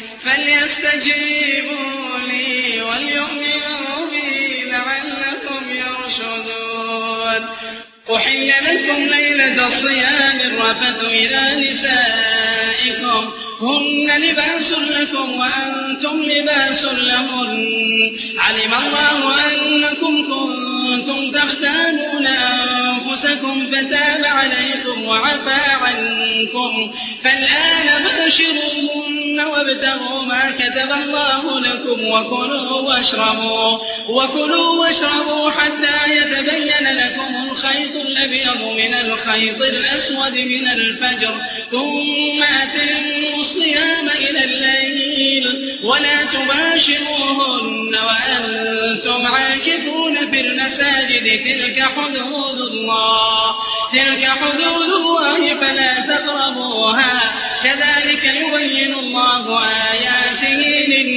فليستجيبوا لي وليؤمنوا بي لعلكم يرشدون. أحل لكم ليلة الصيام الرفث إلى نسائكم هن لباس لكم وأنتم لباس لهن علم الله أنكم كنتم تختانون أنفسكم فتاب عليكم وعفى عنكم فالآن باشروهن وابتغوا ما كتب الله لكم وكلوا واشربوا وكلوا واشربوا حتى يتبين لكم الخيط الأبيض من الخيط الأسود من الفجر ثم أتموا الصيام إلى الليل ولا تباشروهن وأنتم عاكفون في المساجد تلك حدود الله تلك حدود الله فلا تقربوها كذلك يبين الله آياته للناس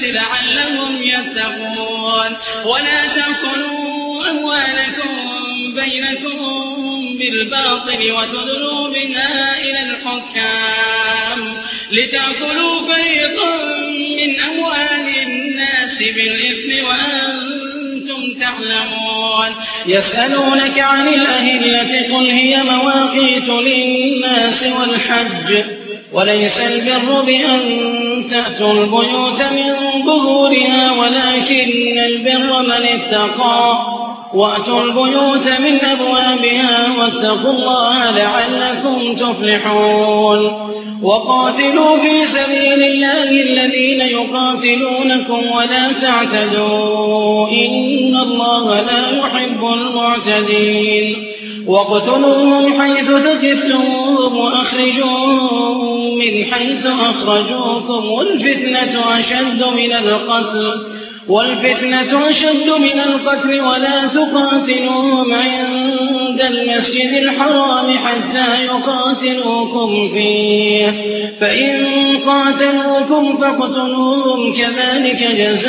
لعلهم يتقون ولا تأكلوا أموالكم بينكم بالباطل وتدلوا بها إلى الحكام لتأكلوا فريقا من أموال الناس بالإثم وأنتم تعلمون يسألونك عن الأهلة قل هي مواقيت للناس والحج وليس البر بأن تأتوا البيوت من ظهورها ولكن البر من اتقى وأتوا البيوت من أبوابها واتقوا الله لعلكم تفلحون وقاتلوا في سبيل الله الذين يقاتلونكم ولا تعتدوا إن الله لا يحب المعتدين واقتلوهم حيث ثقفتموهم وأخرجوهم من حيث أخرجوكم والفتنة أشد من القتل والفتنة أشد من القتل ولا تقاتلوهم عند المسجد الحرام حتى يقاتلوكم فيه فإن قاتلوكم فاقتلوهم كذلك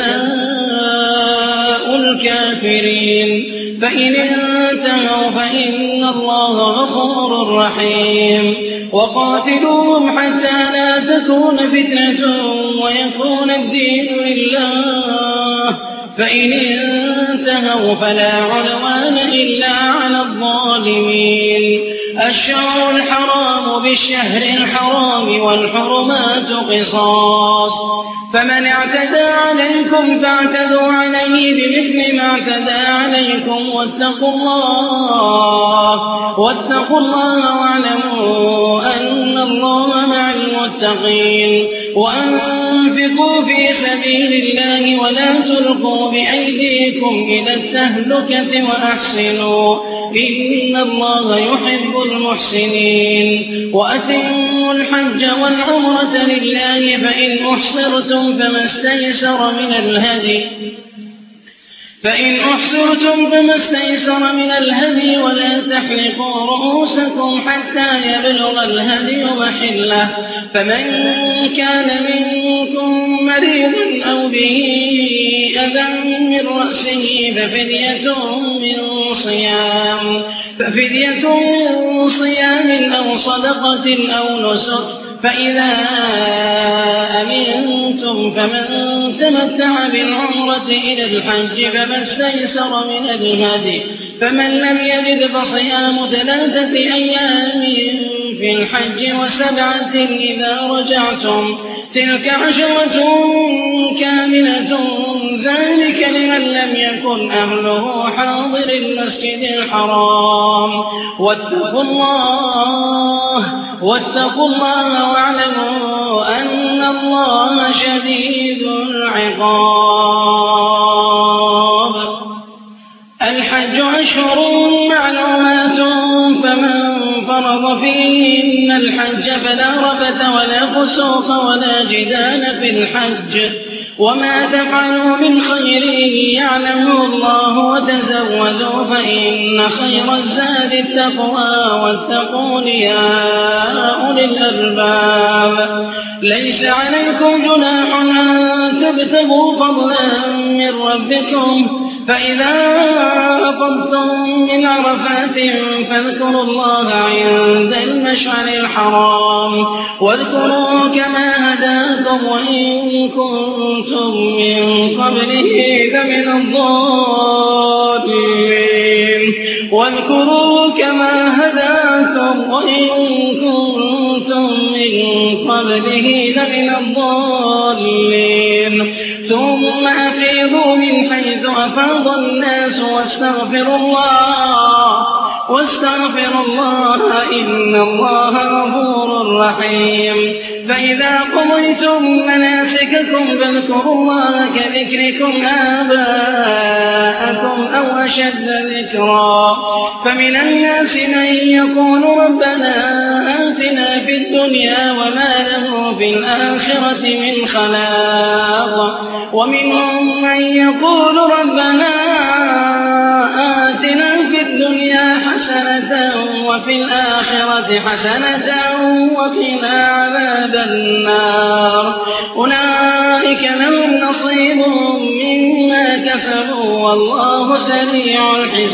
جزاء الكافرين فإن انتهوا فإن الله غفور رحيم وقاتلوهم حتى لا تكون فتنة ويكون الدين لله فإن انتهوا فلا عدوان إلا على الظالمين الشهر الحرام بالشهر الحرام والحرمات قصاص فمن اعتدى عليكم فاعتدوا عليه بمثل ما اعتدى عليكم واتقوا الله واتقوا الله واعلموا أن الله مع المتقين وأنفقوا في سبيل الله ولا تلقوا بأيديكم إلى التهلكة وأحسنوا إن الله يحب المحسنين وأتموا الحج والعمرة لله فإن أحصرتم فما استيسر من الهدي فإن أحصرتم فما استيسر من الهدي ولا تحلقوا رؤوسكم حتى يبلغ الهدي محله فمن كان منكم مريضا أو به أذى من رأسه ففدية من صيام ففدية من صيام أو صدقة أو نسك فإذا أمنتم فمن تمتع بالعمرة إلى الحج فما استيسر من الهدي فمن لم يجد فصيام ثلاثة أيام في الحج وسبعة إذا رجعتم تلك عشرة كاملة ذلك لمن لم يكن أهله حاضر المسجد الحرام واتقوا الله واتقوا الله واعلموا أن الله شديد العقاب الحج أشهر معلومات فمن فرض فيهن الحج فلا رفث ولا فسوق ولا جدال في الحج وما تفعلوا من خير يعلمه الله وتزودوا فإن خير الزاد التقوى واتقون يا أولي الألباب ليس عليكم جناح أن تبتغوا فضلا من ربكم فإذا أفضتم من عرفات فاذكروا الله عند المشعر الحرام واذكروا كما هداكم وإن كنتم من قبله لمن الضالين واذكروا كما هداكم وإن كنتم من قبله لمن الضالين ثم أفيضوا من حيث أفاض الناس واستغفروا الله واستغفروا الله إن الله غفور رحيم فإذا قضيتم مناسككم فاذكروا الله كذكركم آباءكم أو أشد ذكرا فمن الناس من يقول ربنا آتنا في الدنيا وما له في الآخرة من خلاق ومنهم من يقول ربنا آتنا في الدنيا حسنة وفي الآخرة حسنة وقنا عذاب النار أولئك أولئك لهم نصيب مما كسبوا والله سريع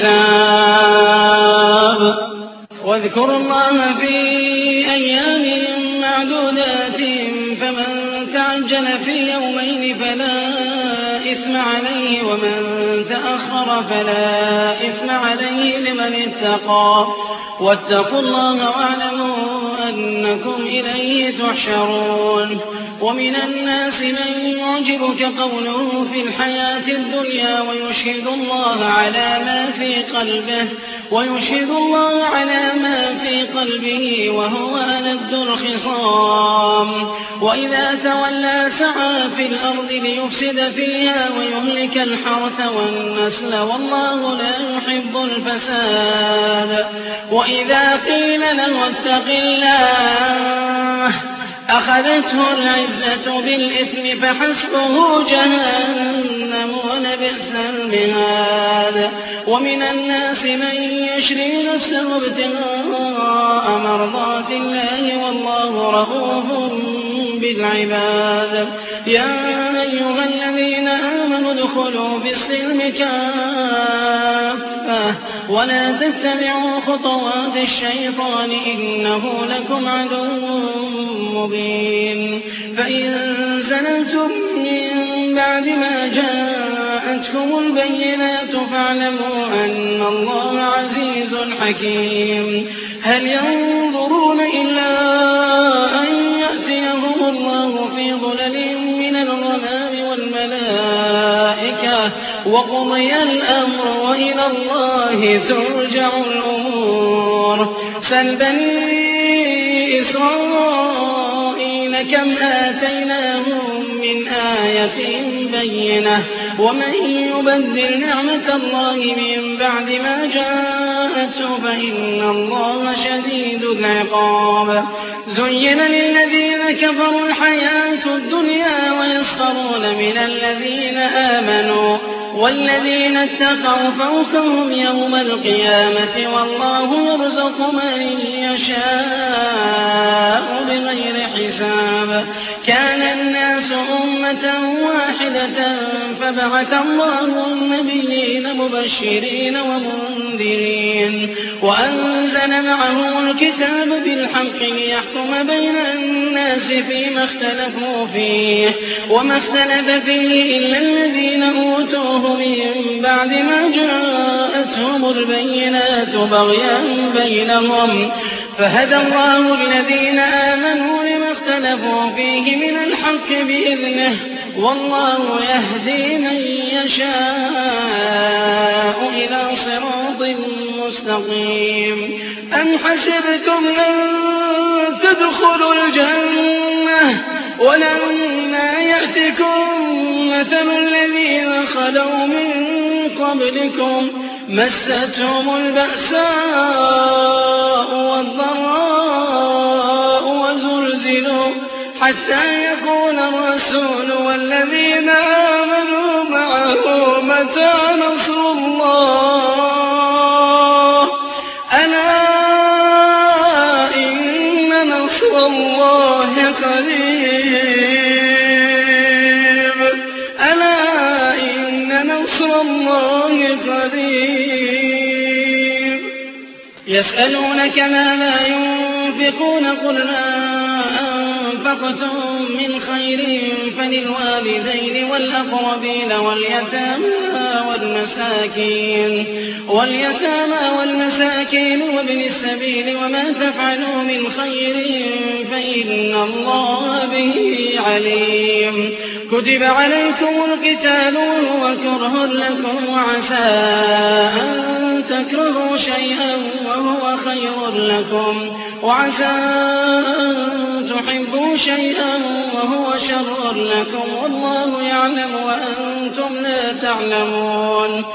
الحساب. واذكروا الله في أيام معدودات فمن تعجل في يومين فلا إثم عليه ومن تأخر فلا إثم عليه لمن اتقى واتقوا الله واعلموا أنكم إليه تحشرون. ومن الناس من يعجبك قوله في الحياة الدنيا ويشهد الله على ما في قلبه ويشهد الله على ما في قلبه وهو ألد الخصام وإذا تولى سعى في الأرض ليفسد فيها ويهلك الحرث والنسل والله لا يحب الفساد. وإذا قيل له اتق الله أخذته العزة بالإثم فحسبه جهنم ولبئس المهاد. ومن الناس من يشري نفسه ابتغاء مرضات الله والله رءوف بالعباد. يا أيها الذين آمنوا ادخلوا في السلم كافة ولا تتبعوا خطوات الشيطان إنه لكم عدو مبين. فإن زللتم من بعد ما جاءتكم البينات فاعلموا أن الله عزيز حكيم. هل ينظرون إلا أن يأتيهم الله في ظلل من الغمام والملائكة وقضي الأمر وإلى الله ترجع الأمور. سل بني إسرائيل كم آتيناهم من آية بينة ومن يبدل نعمة الله من بعد ما جاءته فإن الله شديد العقاب. زين للذين كفروا الحياة الدنيا ويسخرون من الذين آمنوا والذين اتقوا فوقهم يوم القيامة والله يرزق من يشاء بغير حساب. كان الناس أمة واحدة فبعث الله النبيين مبشرين ومنذرين وأنزل معهم الكتاب بالحق ليحكم بين الناس فيما اختلفوا فيه وما اختلف فيه إلا الذين أوتوه من بعد ما جاءتهم البينات بغيا بينهم فهدى الله الذين آمنوا لما اختلفوا فيه من الحق بإذنه والله يهدي من يشاء إلى صراط مستقيم. أم حسبتم أن تدخلوا الجنة ولما يأتكم مثل الذين خلوا من قبلكم مستهم البأساء والضراء وزلزلوا حتى يقول الرسول والذين آمنوا معه متى نصر الله ألا إن نصر الله قريب ألا إن نصر الله قريب. يسألونك ماذا ينفقون قل ما أنفقتم من خير فللوالدين والأقربين واليتامى والمساكين واليتامى والمساكين وابن السبيل وما تفعلوا من خير فإن الله به عليم. كتب عليكم القتال وهو كره لكم وعسى أن تكرهوا شيئا وهو خير لكم وعسى أن تحبوا شيئا وهو شر لكم والله يعلم وأنتم لا تعلمون.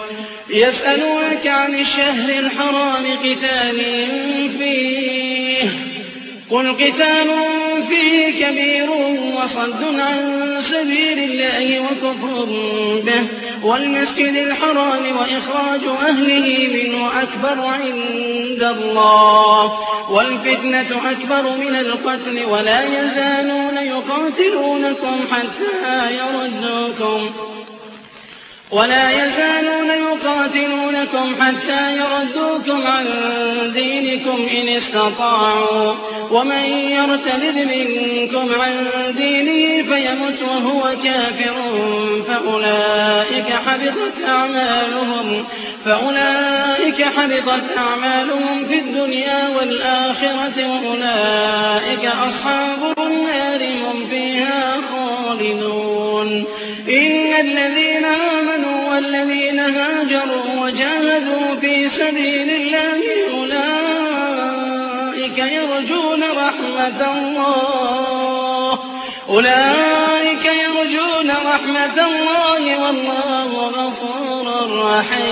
يسألونك عن الشهر الحرام قتال فيه قل قتال فيه كبير وصد عن سبيل الله وكفر به والمسجد الحرام وإخراج أهله منه أكبر عند الله والفتنة أكبر من القتل ولا يزالون يقاتلونكم حتى يردوكم ولا يزالون يقاتلونكم حتى يردوكم عن دينكم إن استطاعوا ومن يرتد منكم عن دينه فيمت وهو كافر فأولئك حبطت أعمالهم فأولئك حبطت أعمالهم في الدنيا والآخرة وأولئك أصحاب النار هم فيها خالدون إن الذين آمنوا والذين هاجروا وجاهدوا في سبيل الله أولئك يرجون رحمة الله أولئك يرجون رحمة الله والله غفور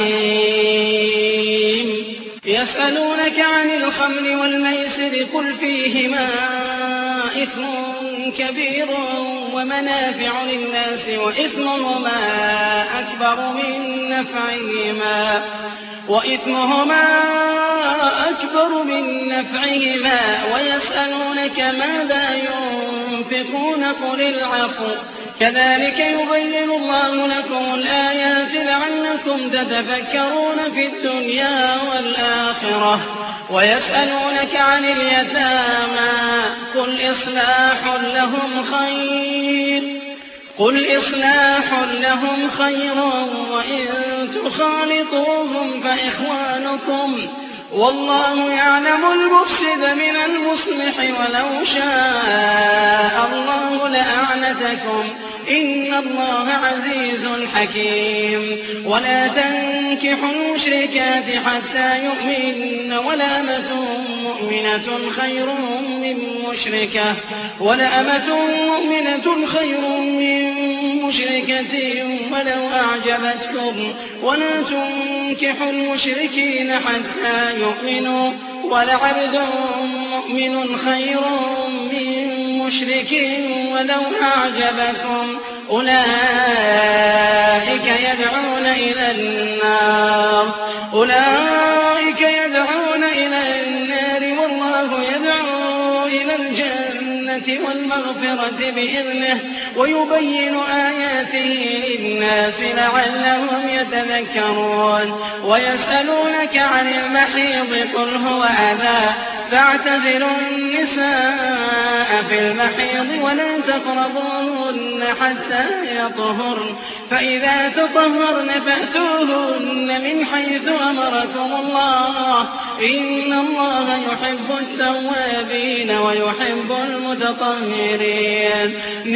رحيم يسألونك عن الخمر والميسر قل فيهما إثم كبير ومنافع للناس وإثمهما أكبر من نفعهما وإثمهما أكبر من نفعهما ويسألونك ماذا ينفقون قل العفو كذلك يبين الله لكم الآيات لعلكم تتفكرون في الدنيا والآخرة ويسألونك عن اليتامى قل إصلاح لهم خير قل إصلاح لهم خير وإن تخالطوهم فإخوانكم والله يعلم المفسد من المصلح ولو شاء الله لأعنتكم إن الله عزيز حكيم ولا تنكحوا المشركات حتى يؤمن ولأمة مؤمنة خير من مشركة ولأمة مؤمنة خير من مشركة ولو أعجبتكم ولا تنكحوا المشركين حتى يؤمنوا ولعبد مؤمن خير من مشرك ولو أعجبكم أولئك يدعون إلى النار أولئك يدعون إلى النار والله يدعو إلى الجنة والمغفرة بإذنه ويبين آياته للناس لعلهم يتذكرون ويسألونك عن المحيض قل هو أذى فاعتزلوا النساء في المحيض ولا تقربوهن حتى يطهرن فإذا تطهرن فأتوهن من حيث أمركم الله إن الله يحب التوابين ويحب المتطهرين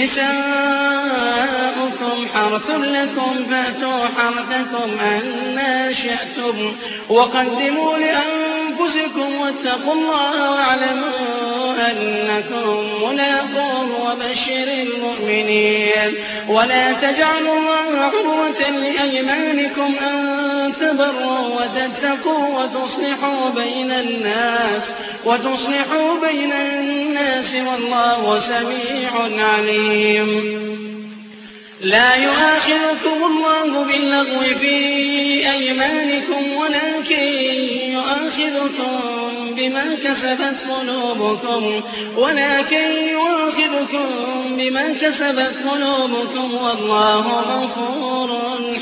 نساؤكم حرث لكم فأتوا حرثكم أنى شئتم وقدموا لأنفسكم واتقوا الله واعلموا أنكم ملاقوه وبشر المؤمنين ولا تجعلوا الله عرضة لأيمانكم أن تبروا وتتقوا وتصلحوا بين الناس وتصلحوا بين الناس والله سميع عليم لا يؤاخذكم الله باللغو في أيمانكم ولكن يؤاخذكم بما كسبت قلوبكم ولكن يؤاخذكم بما كسبت قلوبكم والله غفور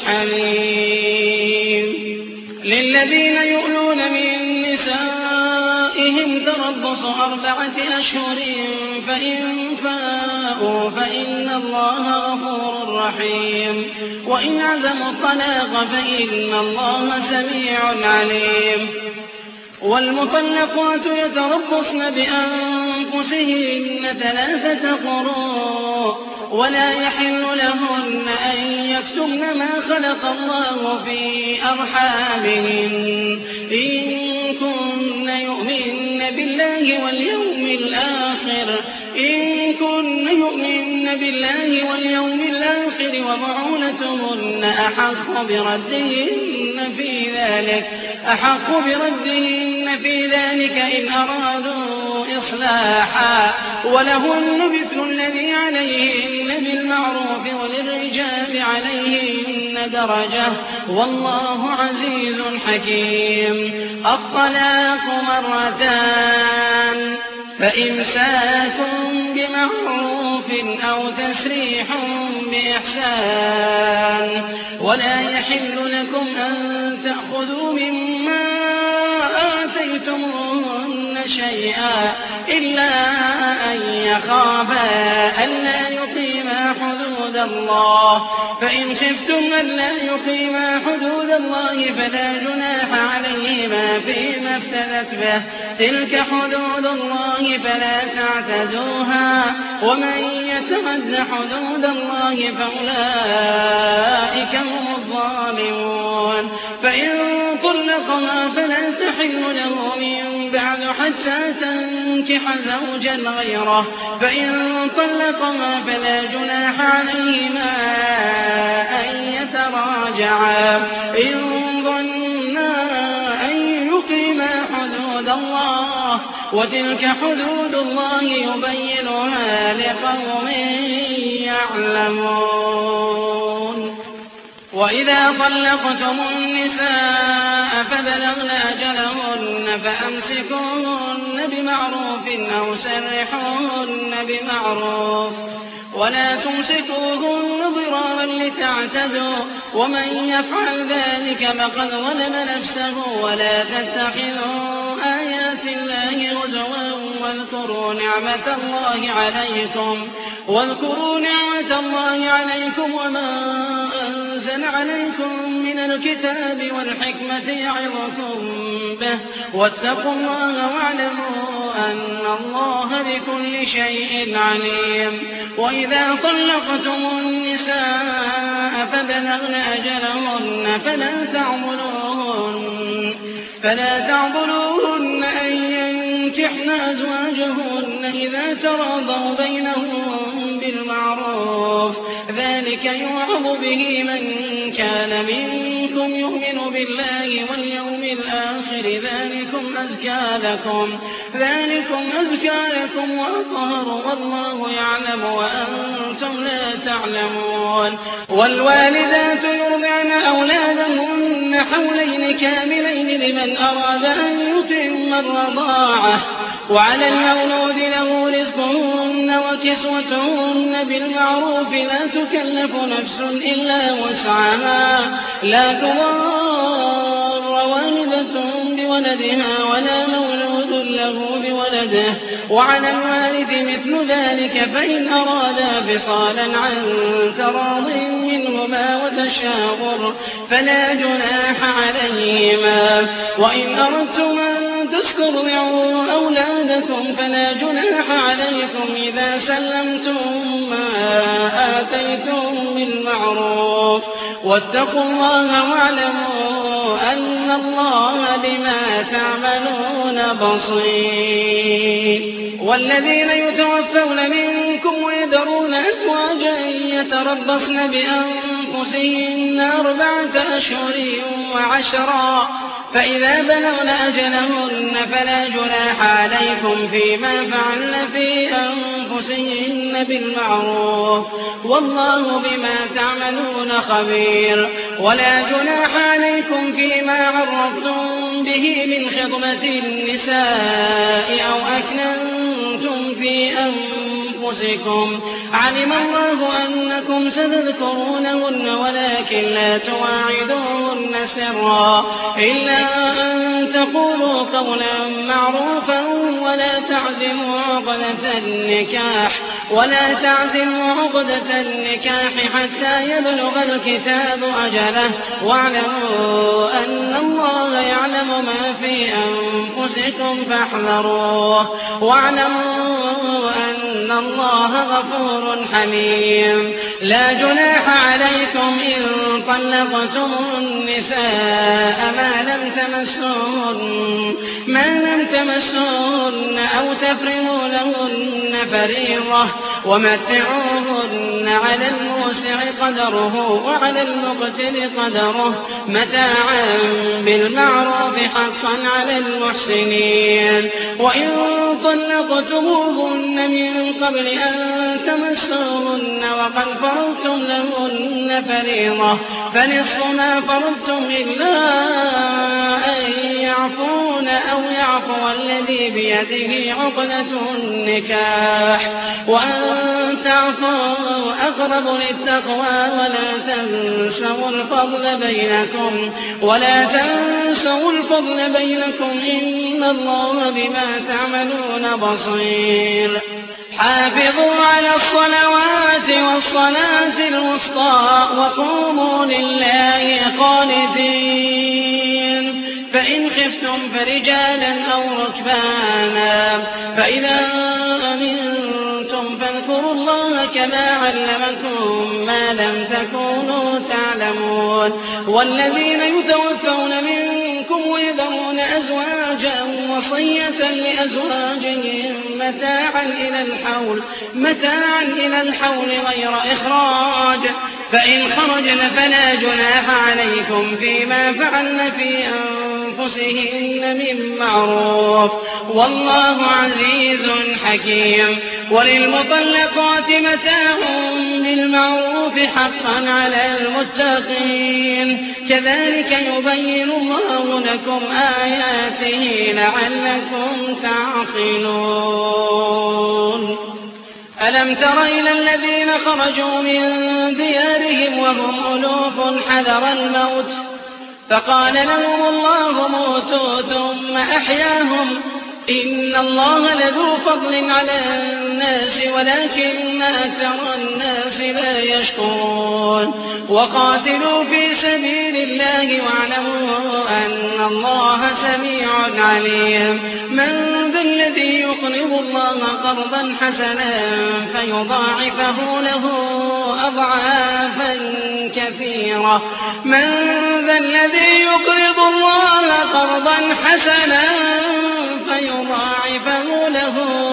حليم للذين يؤلون من نسائهم تربص أربعة أشهر فإن فاءوا فإن الله غفور رحيم وإن عزموا الطلاق فإن الله سميع عليم والمطلقات يتربصن بأنفسهن ثلاثة قروء ولا يحل لهن أن يكتمن ما خلق الله في أرحامهن إن كن يؤمن بالله واليوم الآخر إن كن يؤمن بالله واليوم الآخر وبعولتهن أحق بردهن في ذلك أحق بردهن في ذلك إن أرادوا إصلاحا ولهن مثل الذي عليهن بالمعروف وللرجال عليهن درجة والله عزيز حكيم. الطلاق مرتان فإمساك بمعروف أو تسريح بإحسان ولا يحل لكم أن تأخذوا مما آتيتموهن شيئا إلا أن يخافا ألا يقيما حدود الله فإن خفتم ألا يقيما حدود الله فلا جناح عليهما فيما افتدت به تلك حدود الله فلا تعتدوها ومن يتعد حدود الله فأولئك هم الظالمون. فإن طلقها فلا تحل له من بعد حتى تنكح زوجا غيره فإن طلقها فلا جناح عليهما أن يتراجعا إن ظنا أن يقيما حدود الله وتلك حدود الله يبينها لقوم يعلمون. وإذا طلقتم النساء فبلغن أجلهن فأمسكوهن بمعروف أو سرحوهن بمعروف ولا تمسكوهن ضرارا لتعتدوا ومن يفعل ذلك فقد ظلم نفسه. ولا تتخذوا آيات الله هزوا واذكروا نعمة الله عليكم واذكروا نعمة الله عليكم وما أنزل عليكم من الكتاب والحكمة يعظكم به واتقوا الله واعلموا أن الله بكل شيء عليم. وإذا طلقتم النساء فبلغن أجلهن فلا تعضلوهن فلا تعضلوهن أن ينكحن أزواجهن إذا تراضوا بينهم بالمعروف ذلك يوعظ به من كان منكم يؤمن بالله واليوم الآخر ذلكم أزكى لكم ذلكم أزكى لكم وأطهر والله يعلم وأنتم لا تعلمون. والوالدات يرضعن أولادهن حولين كاملين لمن أراد أن يتم الرضاعة وعلى المولود له رزقهن وكسوتهن بالمعروف لا تكلف نفس إلا وسعها لا تضار والدة بولدها ولا مولود له بولده وعلى الوارث مثل ذلك فإن أرادا فصالا عن تراض منهما وتشاور فلا جناح عليهما. وإن أردتم أن تسترضعوا أولادكم فلا جناح عليكم إذا سلمتم ما آتيتم بالمعروف واتقوا الله واعلموا أن الله بما تعملون بصير. والذين يتوفون منكم ويذرون أزواجا يتربصن بأنفسهن أربعة أشهر وعشرا فإذا بلغن أجلهن فلا جناح عليكم فيما فعلن في أنفسهن بالمعروف والله بما تعملون خبير. ولا جناح عليكم فيما عرفتم به من خطبة النساء أو أكننتم في أنفسكم علم الله أنكم ستذكرونهن ولكن لا تواعدوهن سرا إلا أن تقولوا قولا معروفا ولا تعزموا عقدة النكاح ولا تعزموا عقدة النكاح حتى يبلغ الكتاب أجله واعلموا أن الله يعلم ما في أنفسكم فاحذروه واعلموا أن الله غفور حليم. لا جناح عليكم إن طلقتم النساء ما لم تمسوهن ما لم تمسوهن أو تفرضوا لهن فريضة ومتعوهن على الموسى الموسع قدره وعلى المقتر قدره متاعا بالمعروف حقا على المحسنين. وإن طلقتموهن من قبل أن تمسوهن وقد فرضتم لهن فريضة فنصف ما فرضتم إلا أن يعفون أو يعفو الذي بيده عقدة النكاح وأن تعفوا أقرب للتقوى ولا تنسوا الفضل بينكم ولا تنسوا الفضل بينكم إن الله بما تعملون بصير. حافظوا على الصلوات والصلاة الوسطى وقوموا لله قانتين. فإن خفتم فرجالا أو ركبانا فإذا أمنتم فاذكروا الله كما علمكم ما لم تكونوا تعلمون. والذين يتوفون منكم ويذرون أزواجا وصية لأزواجهم متاعا إلى الحول متاعا إلى الحول غير إخراج فإن خرجن فلا جناح عليكم فيما فعلن في أنفسهن من معروف والله عزيز حكيم. وللمطلقات متاع بالمعروف حقا على المتقين كذلك يبين الله لكم آياته لعلكم تعقلون. ألم تر إلى الذين خرجوا من ديارهم وهم ألوف حذر الموت فقال لهم الله موتوا ثم أحياهم إن الله لذو فضل على الناس ولكن أكثر الناس لا يشكرون. وقاتلوا في سبيل الله واعلموا أن الله سميع عليم. من ذا الذي يقرض الله قرضا حسنا فيضاعفه له أضعافا كثيرة من ذا الذي يقرض الله قرضا حسنا فيضاعفه له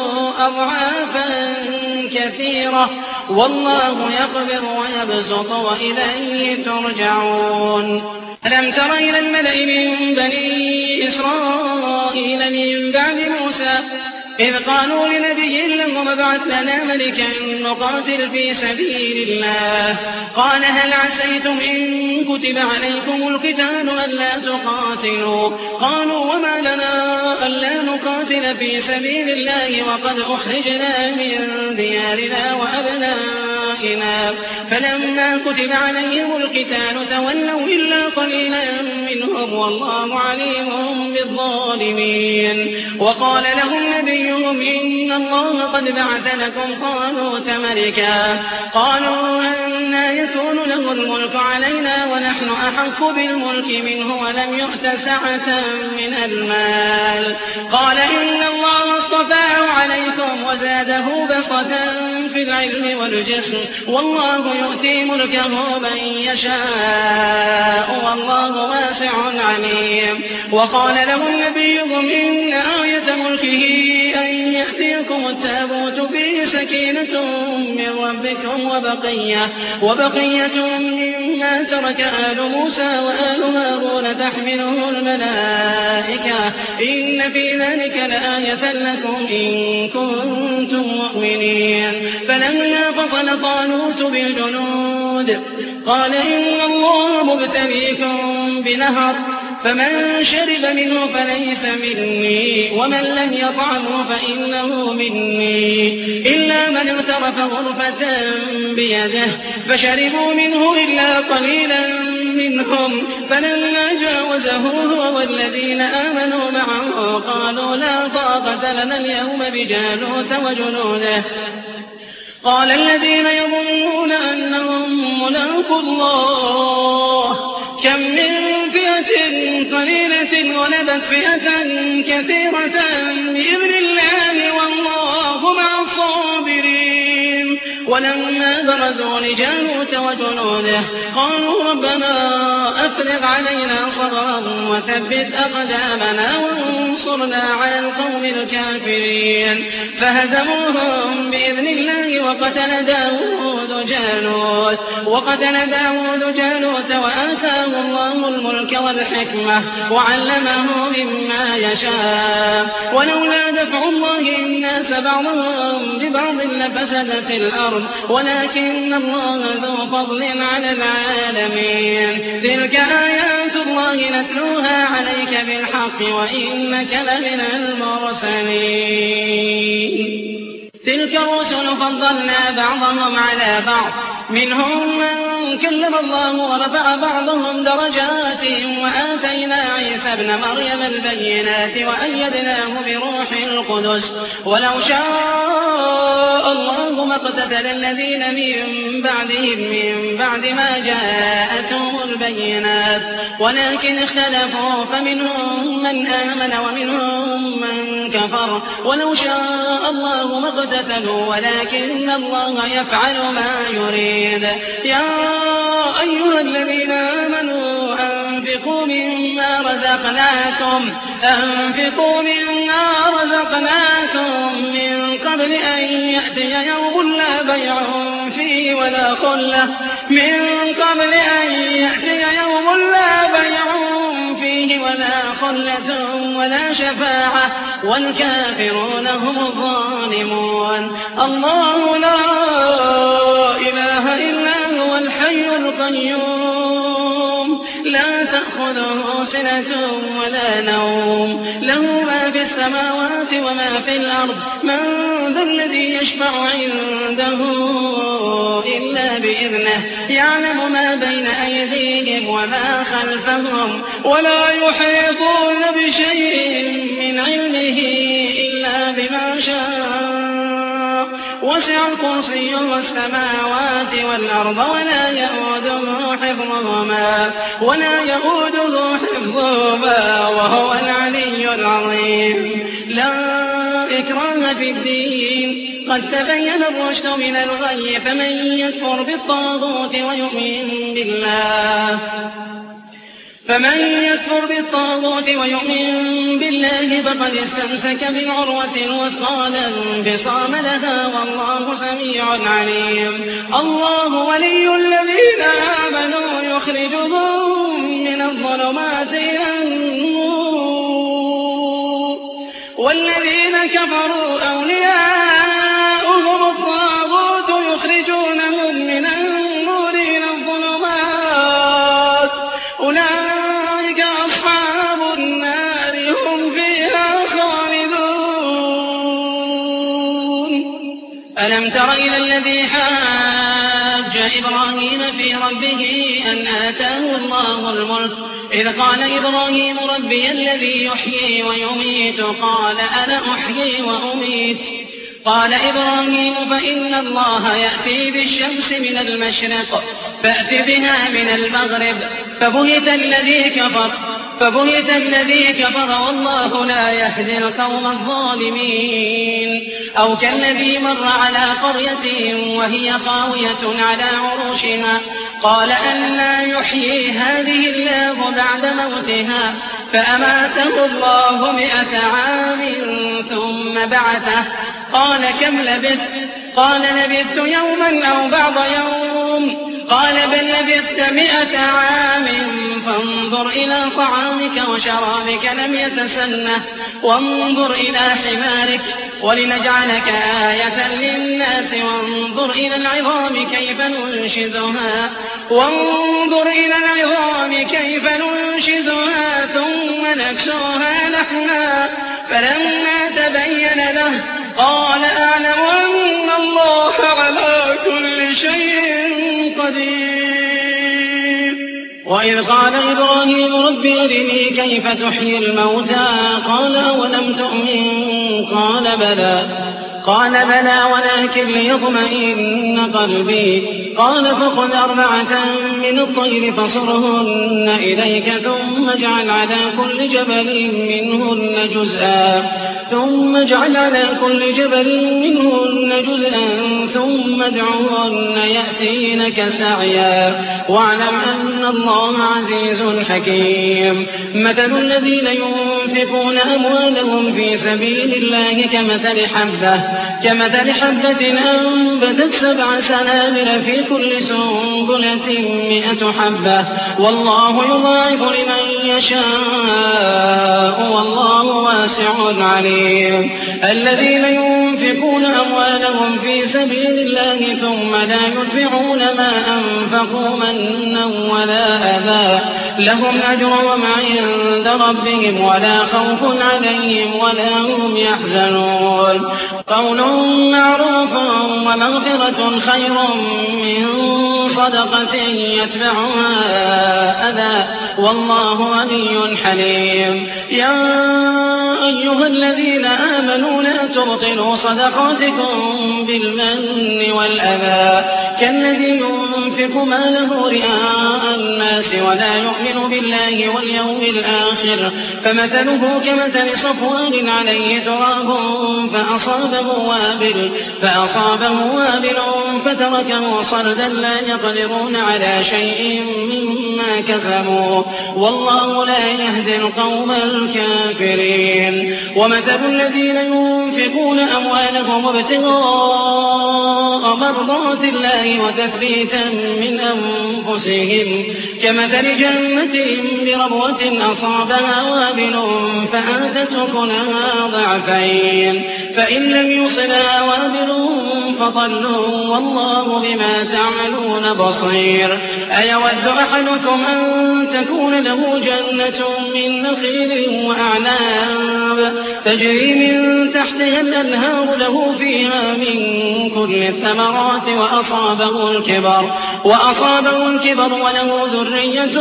أضعافا كثيرة والله يقبض ويبسط وإليه ترجعون. ألم تر إلى الملأ من بني إسرائيل من بعد موسى إذ قالوا لنبي له ابعث لنا ملكا نقاتل في سبيل الله قال هل عسيتم إن كتب عليكم القتال ألا تقاتلوا قالوا وما لنا ألا نقاتل في سبيل الله وقد أخرجنا من ديارنا وأبنائنا فلما كتب عليهم القتال تولوا إلا قليلا منهم والله عليم بالظالمين. وقال لهم نبيهم إن الله قد بعث لكم طالوت ملكا قالوا أنى يكون له الملك علينا ونحن أحق بالملك منه ولم يؤت سعة من المال قال إن الله اصطفاه عليكم وزاده بسطة في العلم والجسم والله يؤتي ملكه من يشاء والله واسع عليم. وقال لهم نبيهم إن آية ملكه أن يأتيكم التابوت فيه سكينة من ربكم وبقية, وبقية مما ترك آل موسى وآل هارون تحمله الملائكة إن في ذلك لآية لكم إن كنتم مؤمنين. فلما فصل طالوت بالجنود قال إن الله مبتليكم بنهر فمن شرب منه فليس مني ومن لم يطعمه فإنه مني إلا من اغترف غرفة بيده فشربوا منه إلا قليلا منهم فلما جاوزه هو والذين آمنوا معه قالوا لا طاقة لنا اليوم بجالوت وجنوده قال الذين يظنون أنهم ملاقو الله كم من فئة قليلة غلبت فئة كثيرة بإذن الله والله مع الصابرين. ولما برزوا لجالوت وجنوده قالوا ربنا أفرغ علينا صبرا وثبت أقدامنا وانصرنا على القوم الكافرين فهزموهم بإذن الله وقتل داود جالوت وقتل داود جالوت وآتاه الله الملك والحكمة وعلمه مما يشاء ولولا دفع الله الناس بعضهم ببعض لفسدت الأرض ولكن الله ذو فضل على العالمين تلك آيات الله نتلوها عليك بالحق وإنك لمن المرسلين تلك الرسل فضلنا بعضهم على بعض منهم من كلم الله ورفع بعضهم درجات وآتينا عيسى ابن مريم البينات وأيدناه بروح القدس ولو شاء الله ما اقتتل الذين من بعدهم من بعد ما جاءتهم البينات ولكن اختلفوا فمنهم من آمن ومنهم من كفر ولو شاء الله ما اقتتلوا ولكن الله يفعل ما يريد يا أيها الذين آمنوا أنفقوا مما رزقناكم أنفقوا مما رزقناكم من قبل أن يأتي يوم لا بيع فيه ولا خلة من قبل أن يأتي يوم لا بيع فيه ولا خلة ولا شفاعة والكافرون هم الظالمون الله لا إله إلا هو الحي القيوم لا تأخذه سنة ولا نوم له ما في السماوات وما في الأرض من ذا الذي يشفع عنده إلا بإذنه يعلم ما بين أيديهم وما خلفهم ولا يحيطون بشيء من علمه إلا بما شاء وسع الكرسي السماوات والأرض ولا يؤوده حفظهما ولا يؤوده حفظهما وهو العلي العظيم لا إكراه في الدين قد تبين الرشد من الغي فمن يكفر بالطاغوت ويؤمن بالله فمن يكفر بالطاغوت ويؤمن بالله فقد استمسك بالعروة الوثقى لا انفصام لها والله سميع عليم الله ولي الذين آمنوا يخرجهم من الظلمات إلى النور والذين كفروا أولياؤهم الطاغوت يخرجونهم من النور إلى الظلمات أولئك أصحاب النار هم فيها خالدون ألم تر إلى الذي حاج إبراهيم في ربه أن آتاه الله الملك إذ قال إبراهيم ربي الذي يحيي ويميت قال أنا أحيي وأميت قال إبراهيم فإن الله يأتي بالشمس من المشرق فأت بها من المغرب فبهت الذي كفر فبهت الذي كفر والله لا يهدي القوم الظالمين أو كالذي مر على قرية وهي خاوية على عروشها قال أنى يحيي هذه الله بعد موتها فأماته الله مئة عام ثم بعثه قال كم لبثت قال لبثت يوما أو بعض يوم قال بل لبثت مئة عام فانظر إلى طعامك وشرابك لم يتسنه وانظر إلى حمارك ولنجعلك آية للناس وانظر إلى العظام كيف ننشزها وانظر إلى العظام كيف ننشزها ثم نكسوها لحما فلما تبين له قال أعلم أن الله على كل شيء قدير وإذ قال إبراهيم رب أرني كيف تحيي الموتى قال أولم تؤمن قال بلى قال بلى ولكن ليطمئن قلبي قال فخذ أربعة من الطير فصرهن إليك ثم اجعل على كل جبل منهن جزءا ثم اجعل على كل جبل منهن جزءا ثم ادعوهن يأتينك سعيا واعلم أن الله عزيز حكيم مثل الذين ينفقون أموالهم في سبيل الله كمثل حبة كمثل حبة أنبتت سبع سنابل في كل سنبلة مئة حبة والله يضاعف لمن يشاء والله واسع عليم الذين ينفقون أموالهم في سبيل الله ثم لا يتبعون ما أنفقوا منا ولا أذى لهم أجرهم عند ربهم ولا خوف عليهم ولا هم يحزنون قول معروف ومغفرة خير من صدقة يتبعها أذى والله غني حليم يا أيها الذين آمنوا لا تبطلوا صدقاتكم بالمن والأذى كالذي ينفق ماله رئاء الناس ولا يؤمن بالله واليوم الآخر فمثله كمثل صفوان عليه تراب فأصابه وابل فأصابه وابل فتركه صلدا لا يقدرون على شيء مما كسبوا والله لا يهدي القوم الكافرين ومثل الذين ينفقون أموالهم ابتغاء مرضات الله وتثبيتا من أنفسهم كمثل جنة بربوة أصابها وابل فآتت أكلها ضعفين فإن لم يصبها وابل فطلوا والله بما تعملون بصير أيود أحدكم أن تكون له جنة من نخيل وأعناب تجري من تحتها الأنهار له فيها من كل الثمرات وأصابه الكبر وأصابه الكبر وله ذرية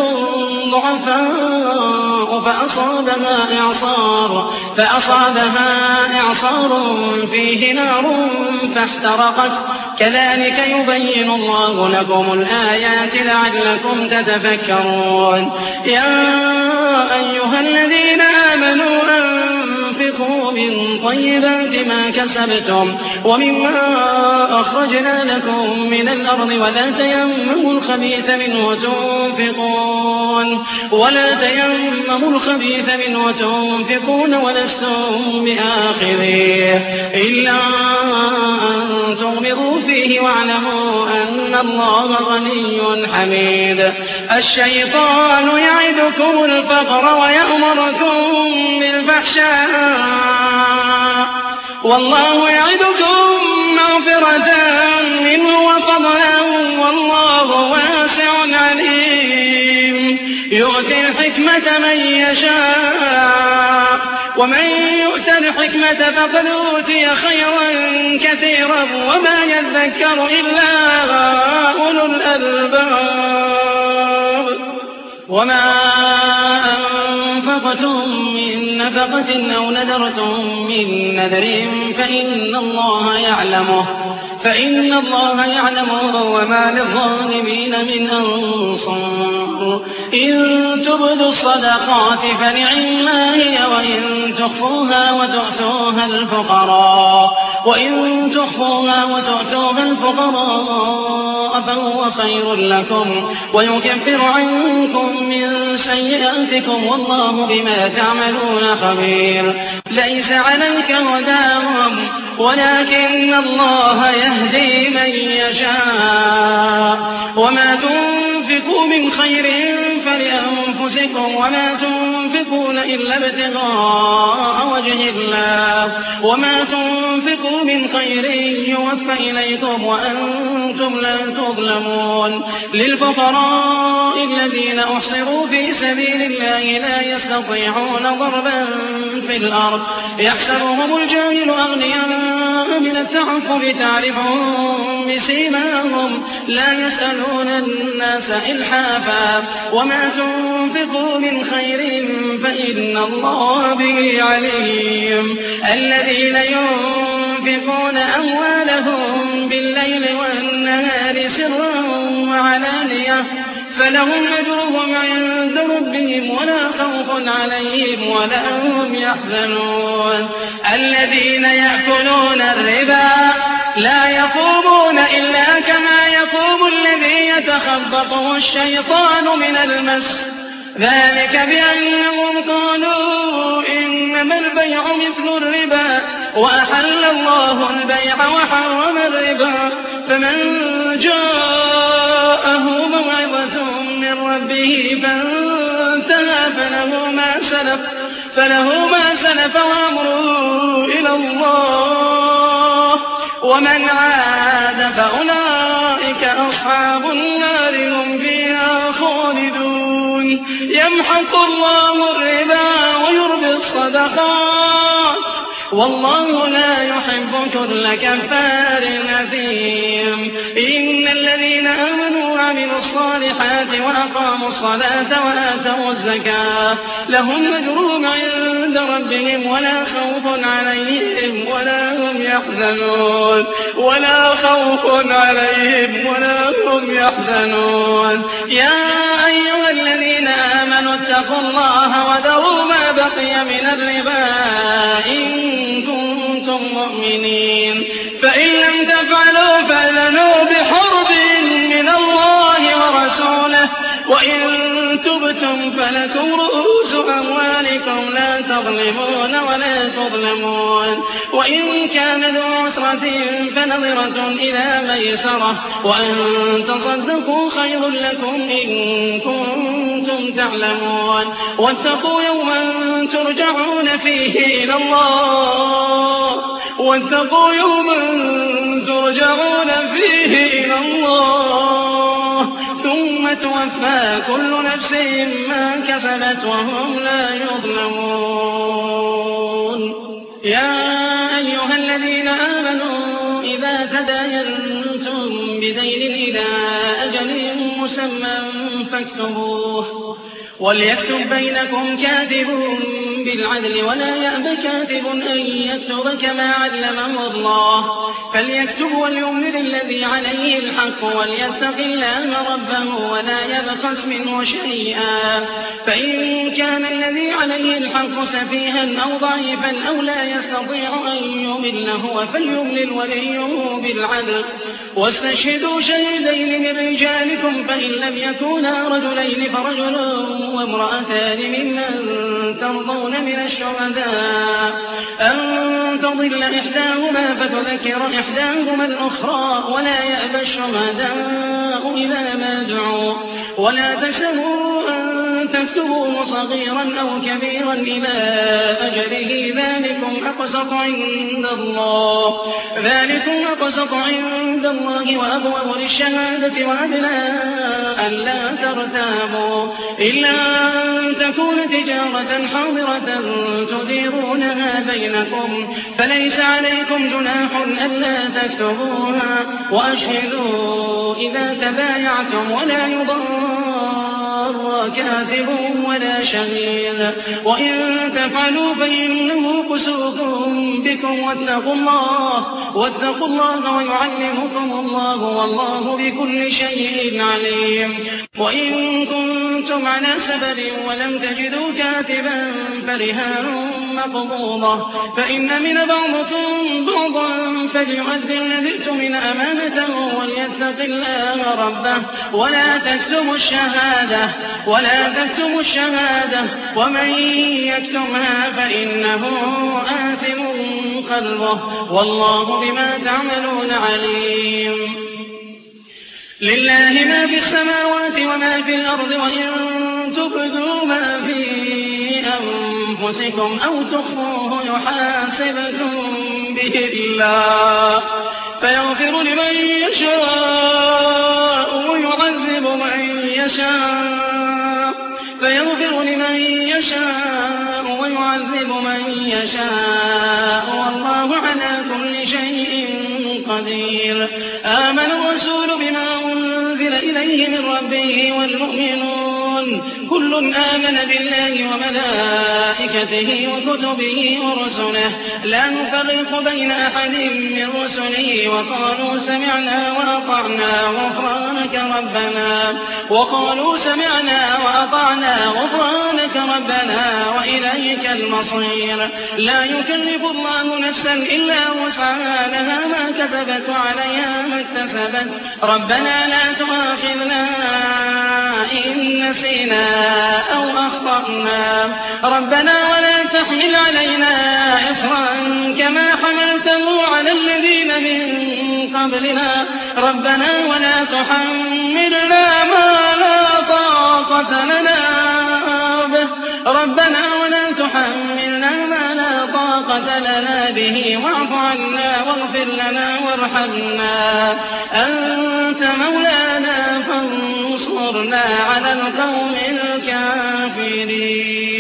ضعفاء فأصابها إعصار فأصابها إعصار فيه نار فاحترقت كذلك يبين الله لكم الآيات لعلكم تتفكرون يا أيها الذين آمنوا أنفقوا من طيبات ما كسبتم ومما أخرجنا لكم من الأرض ولا تيمموا الخبيث منه تنفقون ولا تيمموا الخبيث منه تنفقون ولستم بآخذيه إلا أن تغمضوا فيه واعلموا أن الله غني حميد الشيطان يعدكم الفقر ويأمركم بالفحشاء والله يعدكم مغفرة منه وفضلا والله واسع عليم يؤتي الحكمة من يشاء ومن يؤت الحكمة فقد أوتي خيرا كثيرا وما يذكر إلا أولو الألباب وما أنفقتم من نفقة أو نذرتم من نذر فإن الله يعلمه فإن الله يعلمه وما للظالمين من أنصار إن تبدوا الصدقات فنعما هي وإن تخفوها وتؤتوها الفقراء وإن تخفوها وتؤتوها الفقراء فهو خير لكم ويكفر عنكم من سيئاتكم والله بما تعملون خبير ليس عليك هداهم ولكن الله يهدي من يشاء وما تنفقوا من خير فلأنفسكم وما تنفقون إلا ابتغاء وجه الله وما تنفقوا من خير يوفى إليكم وأنتم لا تظلمون للفقراء الذين أحصروا في سبيل الله لا يستطيعون ضربا في الأرض يحسبهم الجاهل أغنياء من التعفف تعرفهم بسيماهم لا يسألون الناس إلحافا وما تنفقوا من خير فإن الله به عليم الذين ينفقون أموالهم بالليل والنهار سرا وعلانية فلهم أجرهم عند ربهم ولا خوف عليهم ولا هم يحزنون الذين يأكلون الربا لا يقومون إلا كما يقوم الذي يتخبطه الشيطان من المس ذلك بأنهم قالوا إنما البيع مثل الربا وأحل الله البيع وحرم الربا فمن جاءه موعظة من ربه فانتهى فله ما سلف فله ما سلف وأمره إلى الله ومن عاد فأولئك أصحاب النار هم فيها خالدون يمحق الله الربا ويربي الصدقات والله لا يحب كل كفار أثيم إن الذين آمنوا وعملوا الصالحات وأقاموا الصلاة وآتوا الزكاة لهم أجرهم عند ربهم ولا خوف عليهم ولا هم يحزنون ولا خوف عليهم ولا هم يحزنون يا أيها الذين آمنوا اتقوا الله وذروا ما بقي من الربا إن كنتم مؤمنين فإن لم تفعلوا فأذنوا بحرب من الله ورسوله وإن تبتم فلكم رؤوس أموالكم لا تظلمون ولا تظلمون وإن كان ذو عسرة فنظرة إلى ميسرة وأن تصدقوا خير لكم إن كنتم تعلمون واتقوا يوما ترجعون فيه إلى الله واتقوا يوما ترجعون فيه إلى الله ثم توفى كل نفس ما كسبت وهم لا يظلمون يا أيها الذين آمنوا إذا تداينتم بدين إلى أجل مسمى فاكتبوه وليكتب بينكم كاتب بالعدل ولا يأب كاتب أن يكتب كما علمه الله فليكتب وليملل الذي عليه الحق وليتق الله ربه ولا يبخس منه شيئا فإن كان الذي عليه الحق سفيها أو ضعيفا أو لا يستطيع أن يمل هو فليملل وليه بالعدل واستشهدوا شهيدين من رجالكم فإن لم يكونا رجلين فرجل وامرأتان ممن ترضون من الشهداء أن تضل إحداهما فتذكر إحداهما الأخرى ولا يأبى الشهداء إذا ما دعوا ولا تسهوا أن تكتبوه صغيرا أو كبيرا إلى أجله ذلكم أقسط عند الله ذلكم أقسط عند الله وأبوأ للشهادة وأدنى ألا ترتابوا إلا أن تكون تجارة حاضرة تديرونها بينكم فليس عليكم جناح ألا تكتبوها وأشهدوا إذا تبايعتم ولا يضار كاتب ولا شهيد وإن تفعلوا فإنه فسوق بكم واتقوا الله واتقوا الله ويعلمكم الله والله بكل شيء عليم وإن كنتم على سفر ولم تجدوا كاتبا فرهان مقبوضة فإن من بعضكم بعضا فليؤدي الذي اؤتمن أمانته وليتق الله ربه ولا تكتموا الشهادة ولا تكتموا الشهادة ومن يكتمها فإنه آثم قلبه والله بما تعملون عليم لله ما في السماوات وما في الأرض وإن تبدوا ما في أنفسكم أو تخفوه يحاسبكم به الله فيغفر لمن يشاء ويعذب من يشاء فيغفر لمن يشاء ويعذب من يشاء والله على كل شيء قدير آمن الرسول بما أنزل إليه من ربه والمؤمنون كل آمن بالله وملائكته وكتبه ورسله لا نفرق بين أحد من رسله وقالوا سمعنا وأطعنا غفرانك غفرانك ربنا وقالوا سمعنا وأطعنا غفرانك ربنا وإليك المصير لا يكلف الله نفسا إلا وسعها لها ما كسبت وعليها ما اكتسبت ربنا لا تؤاخذنا إن نسينا أو أخطأنا ربنا ولا تحمل علينا إصرا كما حملته على الذين من قبلنا ربنا ولا تحملنا ما لا طاقة لنا به ربنا ولا تحملنا ما لا طاقة لنا به واعف عنا واغفر لنا وارحمنا أنت مولانا فانصرنا على القوم الكافرين.